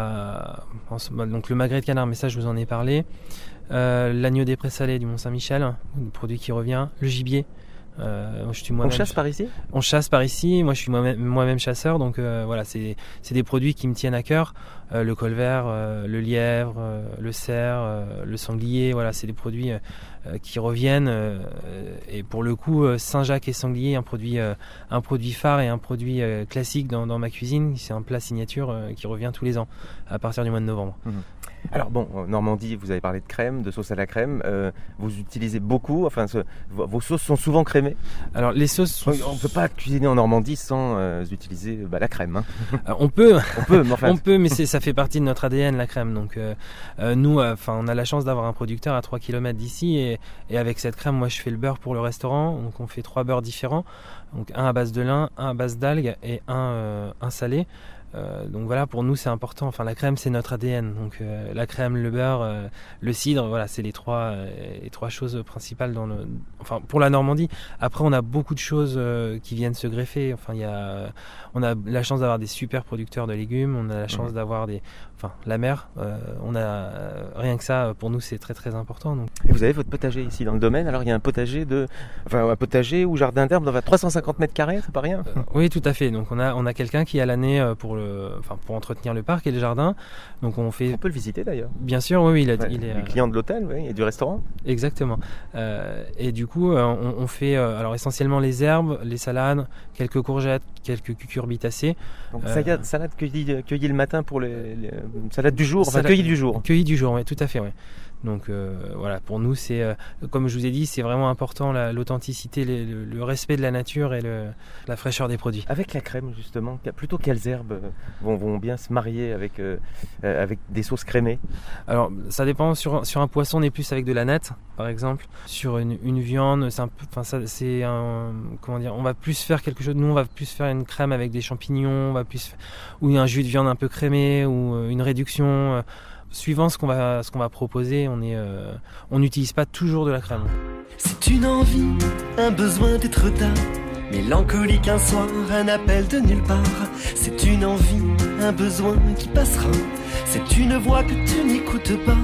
a donc le magret de canard, mais ça je vous en ai parlé. Euh, l'agneau des prés salés du Mont-Saint-Michel, un produit qui revient. Le gibier. Euh, je suis on chasse par ici On chasse par ici. Moi, je suis moi-même, moi-même chasseur, donc euh, voilà, c'est, c'est des produits qui me tiennent à cœur. Euh, le colvert, euh, le lièvre, euh, le cerf, euh, le sanglier. Voilà, c'est des produits euh, qui reviennent. Euh, et pour le coup, euh, Saint-Jacques et sanglier, un produit, euh, un produit phare et un produit euh, classique dans, dans ma cuisine. C'est un plat signature euh, qui revient tous les ans à partir du mois de novembre. Mmh. Alors bon, en Normandie, vous avez parlé de crème, de sauce à la crème. Euh, vous utilisez beaucoup, enfin, ce, vos sauces sont souvent crémées. Alors les sauces, sont... on ne peut pas cuisiner en Normandie sans euh, utiliser bah, la crème. Hein. Alors, on peut, on peut, mais enfin, on peut, mais c'est, ça fait partie de notre A D N, la crème. Donc euh, euh, nous, enfin, euh, on a la chance d'avoir un producteur à trois kilomètres d'ici, et, et avec cette crème, moi, je fais le beurre pour le restaurant. Donc on fait trois beurres différents, donc un à base de lin, un à base d'algues et un, euh, un salé. Euh, donc voilà, pour nous c'est important. Enfin, la crème c'est notre A D N. Donc euh, la crème, le beurre, euh, le cidre, voilà, c'est les trois, euh, les trois choses principales dans le. Enfin, pour la Normandie. Après, on a beaucoup de choses euh, qui viennent se greffer. Enfin, il y a, on a la chance d'avoir des super producteurs de légumes. On a la chance mmh. d'avoir des, enfin, la mer. Euh, on a euh, rien que ça. Pour nous, c'est très très important. Donc. Et vous avez votre potager ici dans le domaine. Alors il y a un potager de, enfin un potager ou jardin d'herbe dans trois cent cinquante mètres carrés, c'est pas rien. Euh, oui, tout à fait. Donc on a on a quelqu'un qui a l'année pour Le, enfin, pour entretenir le parc et le jardin. Donc on fait. On peut le visiter d'ailleurs. Bien sûr, oui, il, a, ouais, il est. Les clients de l'hôtel, oui, et du restaurant. Exactement. Euh, et du coup, euh, on, on fait euh, alors essentiellement les herbes, les salades, quelques courgettes, quelques cucurbitacées. Donc euh, salade, salade cueillie, cueillie le matin pour les, les salade du jour, enfin salade, cueillie du jour. Cueillie du jour, oui, tout à fait, oui. Donc euh, voilà, pour nous, c'est euh, comme je vous ai dit, c'est vraiment important la, l'authenticité, le, le, le respect de la nature et le, la fraîcheur des produits. Avec la crème, justement, plutôt quelles herbes vont, vont bien se marier avec, euh, avec des sauces crémées? Alors, ça dépend. Sur, sur un poisson, on est plus avec de la nette, par exemple. Sur une, une viande, c'est un peu, enfin, ça, c'est un, comment dire, on va plus faire quelque chose. Nous, on va plus faire une crème avec des champignons, on va plus, ou un jus de viande un peu crémé, ou une réduction. Suivant ce qu'on va, ce qu'on va proposer, on est, euh, on n'utilise pas toujours de la crème. C'est une envie, un besoin d'être tard, mélancolique un soir, un appel de nulle part. C'est une envie, un besoin qui passera. C'est une voix que tu n'écoutes pas.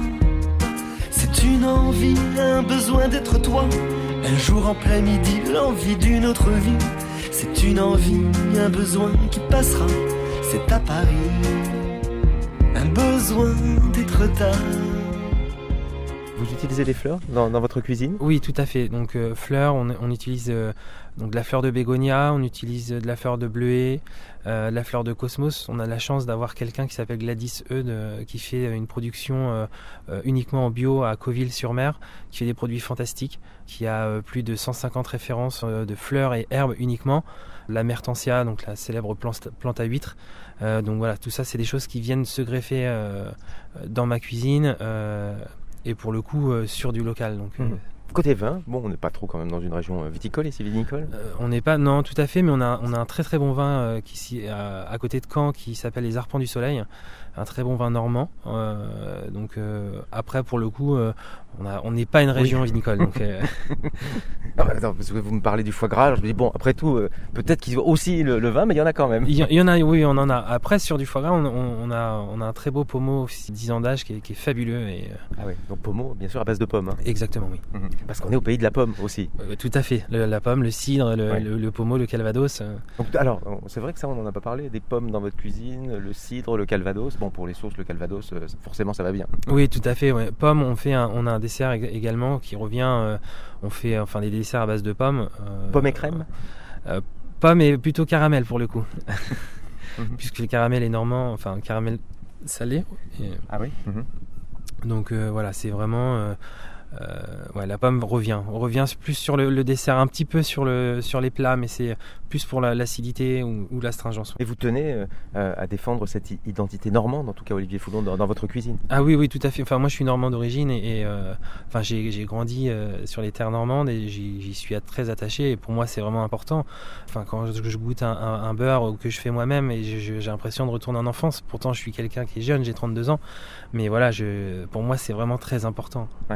C'est une envie, un besoin d'être toi. Un jour en plein midi, l'envie d'une autre vie. C'est une envie, un besoin qui passera. C'est à Paris. Un besoin d'être tard. Vous utilisez des fleurs dans, dans votre cuisine? Oui, tout à fait. Donc euh, fleurs, on, on utilise euh, donc de la fleur de bégonia, on utilise de la fleur de bleuet, euh, de la fleur de cosmos. On a la chance d'avoir quelqu'un qui s'appelle Gladys Eudes, euh, qui fait une production euh, euh, uniquement en bio à Cauville-sur-Mer, qui fait des produits fantastiques, qui a euh, plus de cent cinquante références euh, de fleurs et herbes uniquement. La mertensia, donc la célèbre plante, plante à huîtres. Euh, donc voilà, tout ça, c'est des choses qui viennent se greffer euh, dans ma cuisine euh, et pour le coup euh, sur du local. Donc, mmh. euh, Côté vin, bon, on n'est pas trop quand même dans une région viticole ici, vinicole. Euh, on n'est pas, non, tout à fait, mais on a, on a un très très bon vin euh, qui à, à côté de Caen qui s'appelle les Arpents du Soleil, un très bon vin normand. Euh, donc euh, après, pour le coup, euh, on a, on n'est pas une région oui. vinicole. Donc, euh... non, attends, parce que vous me parlez du foie gras, alors je me dis bon, après tout, euh, peut-être qu'il y a aussi le, le vin, mais il y en a quand même. Il y, il y en a, oui, on en a. Après, sur du foie gras, on, on, on a, on a un très beau pommeau, dix ans d'âge, qui est, qui est fabuleux. Et, euh... Ah oui, donc pommeau, bien sûr, à base de pommes. Hein. Exactement, oui. Mmh. Parce qu'on est au pays de la pomme aussi. Euh, tout à fait, le, la pomme, le cidre, le, ouais. le, le pommeau, le calvados. Euh... Donc, alors, c'est vrai que ça, on n'en a pas parlé, des pommes dans votre cuisine, le cidre, le calvados. Bon, pour les sauces, le calvados, euh, forcément, ça va bien. Oui, tout à fait. Ouais. Pommes, on fait, un, on a un dessert également qui revient. Euh, on fait, enfin, des desserts à base de pommes. Euh, pommes et crème. Euh, pommes et plutôt caramel pour le coup, mm-hmm. puisque le caramel est normand, enfin, caramel salé. Et, ah oui. Mm-hmm. Donc euh, voilà, c'est vraiment. Euh, Euh, ouais, la pomme revient. On revient plus sur le, le dessert, un petit peu sur, le, sur les plats, mais c'est plus pour la, l'acidité ou, ou l'astringence. Et vous tenez euh, à défendre cette identité normande, en tout cas Olivier Foulon, dans, dans votre cuisine? Ah oui, oui, tout à fait. Enfin, moi, je suis normand d'origine et, et euh, enfin, j'ai, j'ai grandi euh, sur les terres normandes et j'y, j'y suis très attaché. Et pour moi, c'est vraiment important. Enfin, quand je, je goûte un, un, un beurre que je fais moi-même, et je, je, j'ai l'impression de retourner en enfance. Pourtant, je suis quelqu'un qui est jeune, j'ai trente-deux ans, mais voilà, je, pour moi, c'est vraiment très important. Ouais. Qui vous a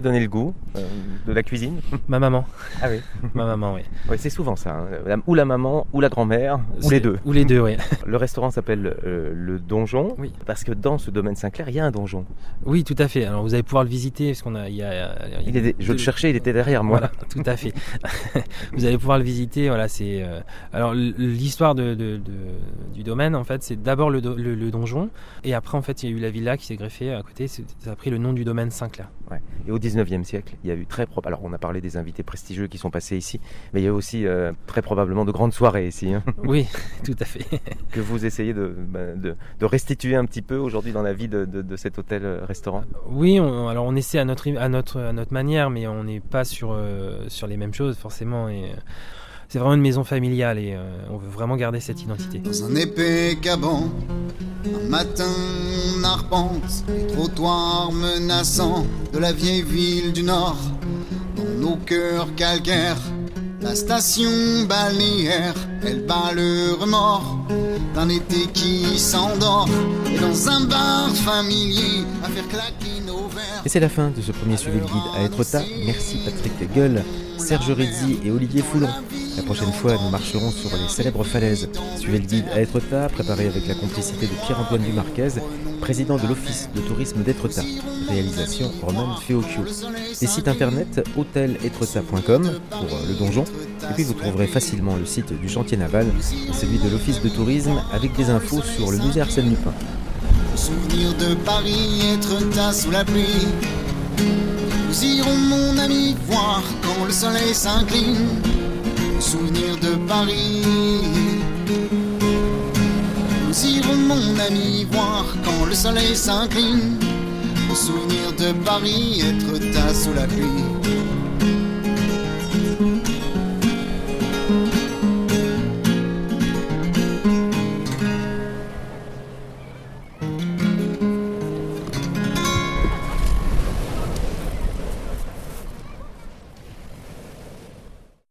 donné le goût euh, de la cuisine? Ma maman. Ah oui. Ma maman, oui. Ouais, c'est souvent ça, hein. Ou la maman, ou la grand-mère, ou les deux. Ou les deux, oui. Le restaurant s'appelle euh, le Donjon, oui. Parce que dans ce domaine Saint-Clair, il y a un donjon. Oui, tout à fait. Alors vous allez pouvoir le visiter, parce qu'on a, il y a, il y a il est, je le cherchais, il était derrière moi. Voilà, tout à fait. Vous allez pouvoir le visiter. Voilà, c'est. Euh, alors l'histoire de, de, de, du domaine, en fait, c'est d'abord le, do, le, le donjon, et après, en fait, il y a eu la villa qui s'est greffée à côté. Ça a pris le nom du domaine Saint-Clair. Ouais. Et au dix-neuvième siècle, il y a eu très propre. Alors on a parlé des invités prestigieux qui sont passés ici, mais il y a aussi euh, très probablement de grandes soirées ici. Hein. Oui, tout à fait. Que vous essayez de, de, de restituer un petit peu aujourd'hui dans la vie de, de, de cet hôtel-restaurant. Oui, on, alors on essaie à notre, à notre, à notre manière, mais on n'est pas sur, euh, sur les mêmes choses forcément. Et, euh, c'est vraiment une maison familiale et euh, on veut vraiment garder cette identité. Dans un épais caban, un matin on arpente les trottoirs menaçants de la vieille ville du Nord. Dans nos cœurs calcaires, la station balnéaire, elle bat le remords d'un été qui s'endort. Et dans un bar familier, à faire claquer nos verres. Et c'est la fin de ce premier Suivez le guide à Étretat. Merci Patrick Gueule, Serge Rizzi et Olivier Foulon. La prochaine fois, nous marcherons sur les célèbres falaises. Suivez le guide à Étretat, préparé avec la complicité de Pierre-Antoine Dumarquez, président de l'Office de tourisme d'Étretat. Réalisation Roman Feocchio. Des sites internet hôtel étretat point com pour le donjon. Et puis vous trouverez facilement le site du chantier naval et celui de l'Office de tourisme avec des infos sur le musée Arsène Lupin. Souvenir de Paris, Étretat sous la pluie. Nous irons, mon ami, voir quand le soleil s'incline. Souvenir de Paris. Nous irons, mon ami, voir quand le soleil s'incline. Souvenir de Paris, Étretat sous la pluie.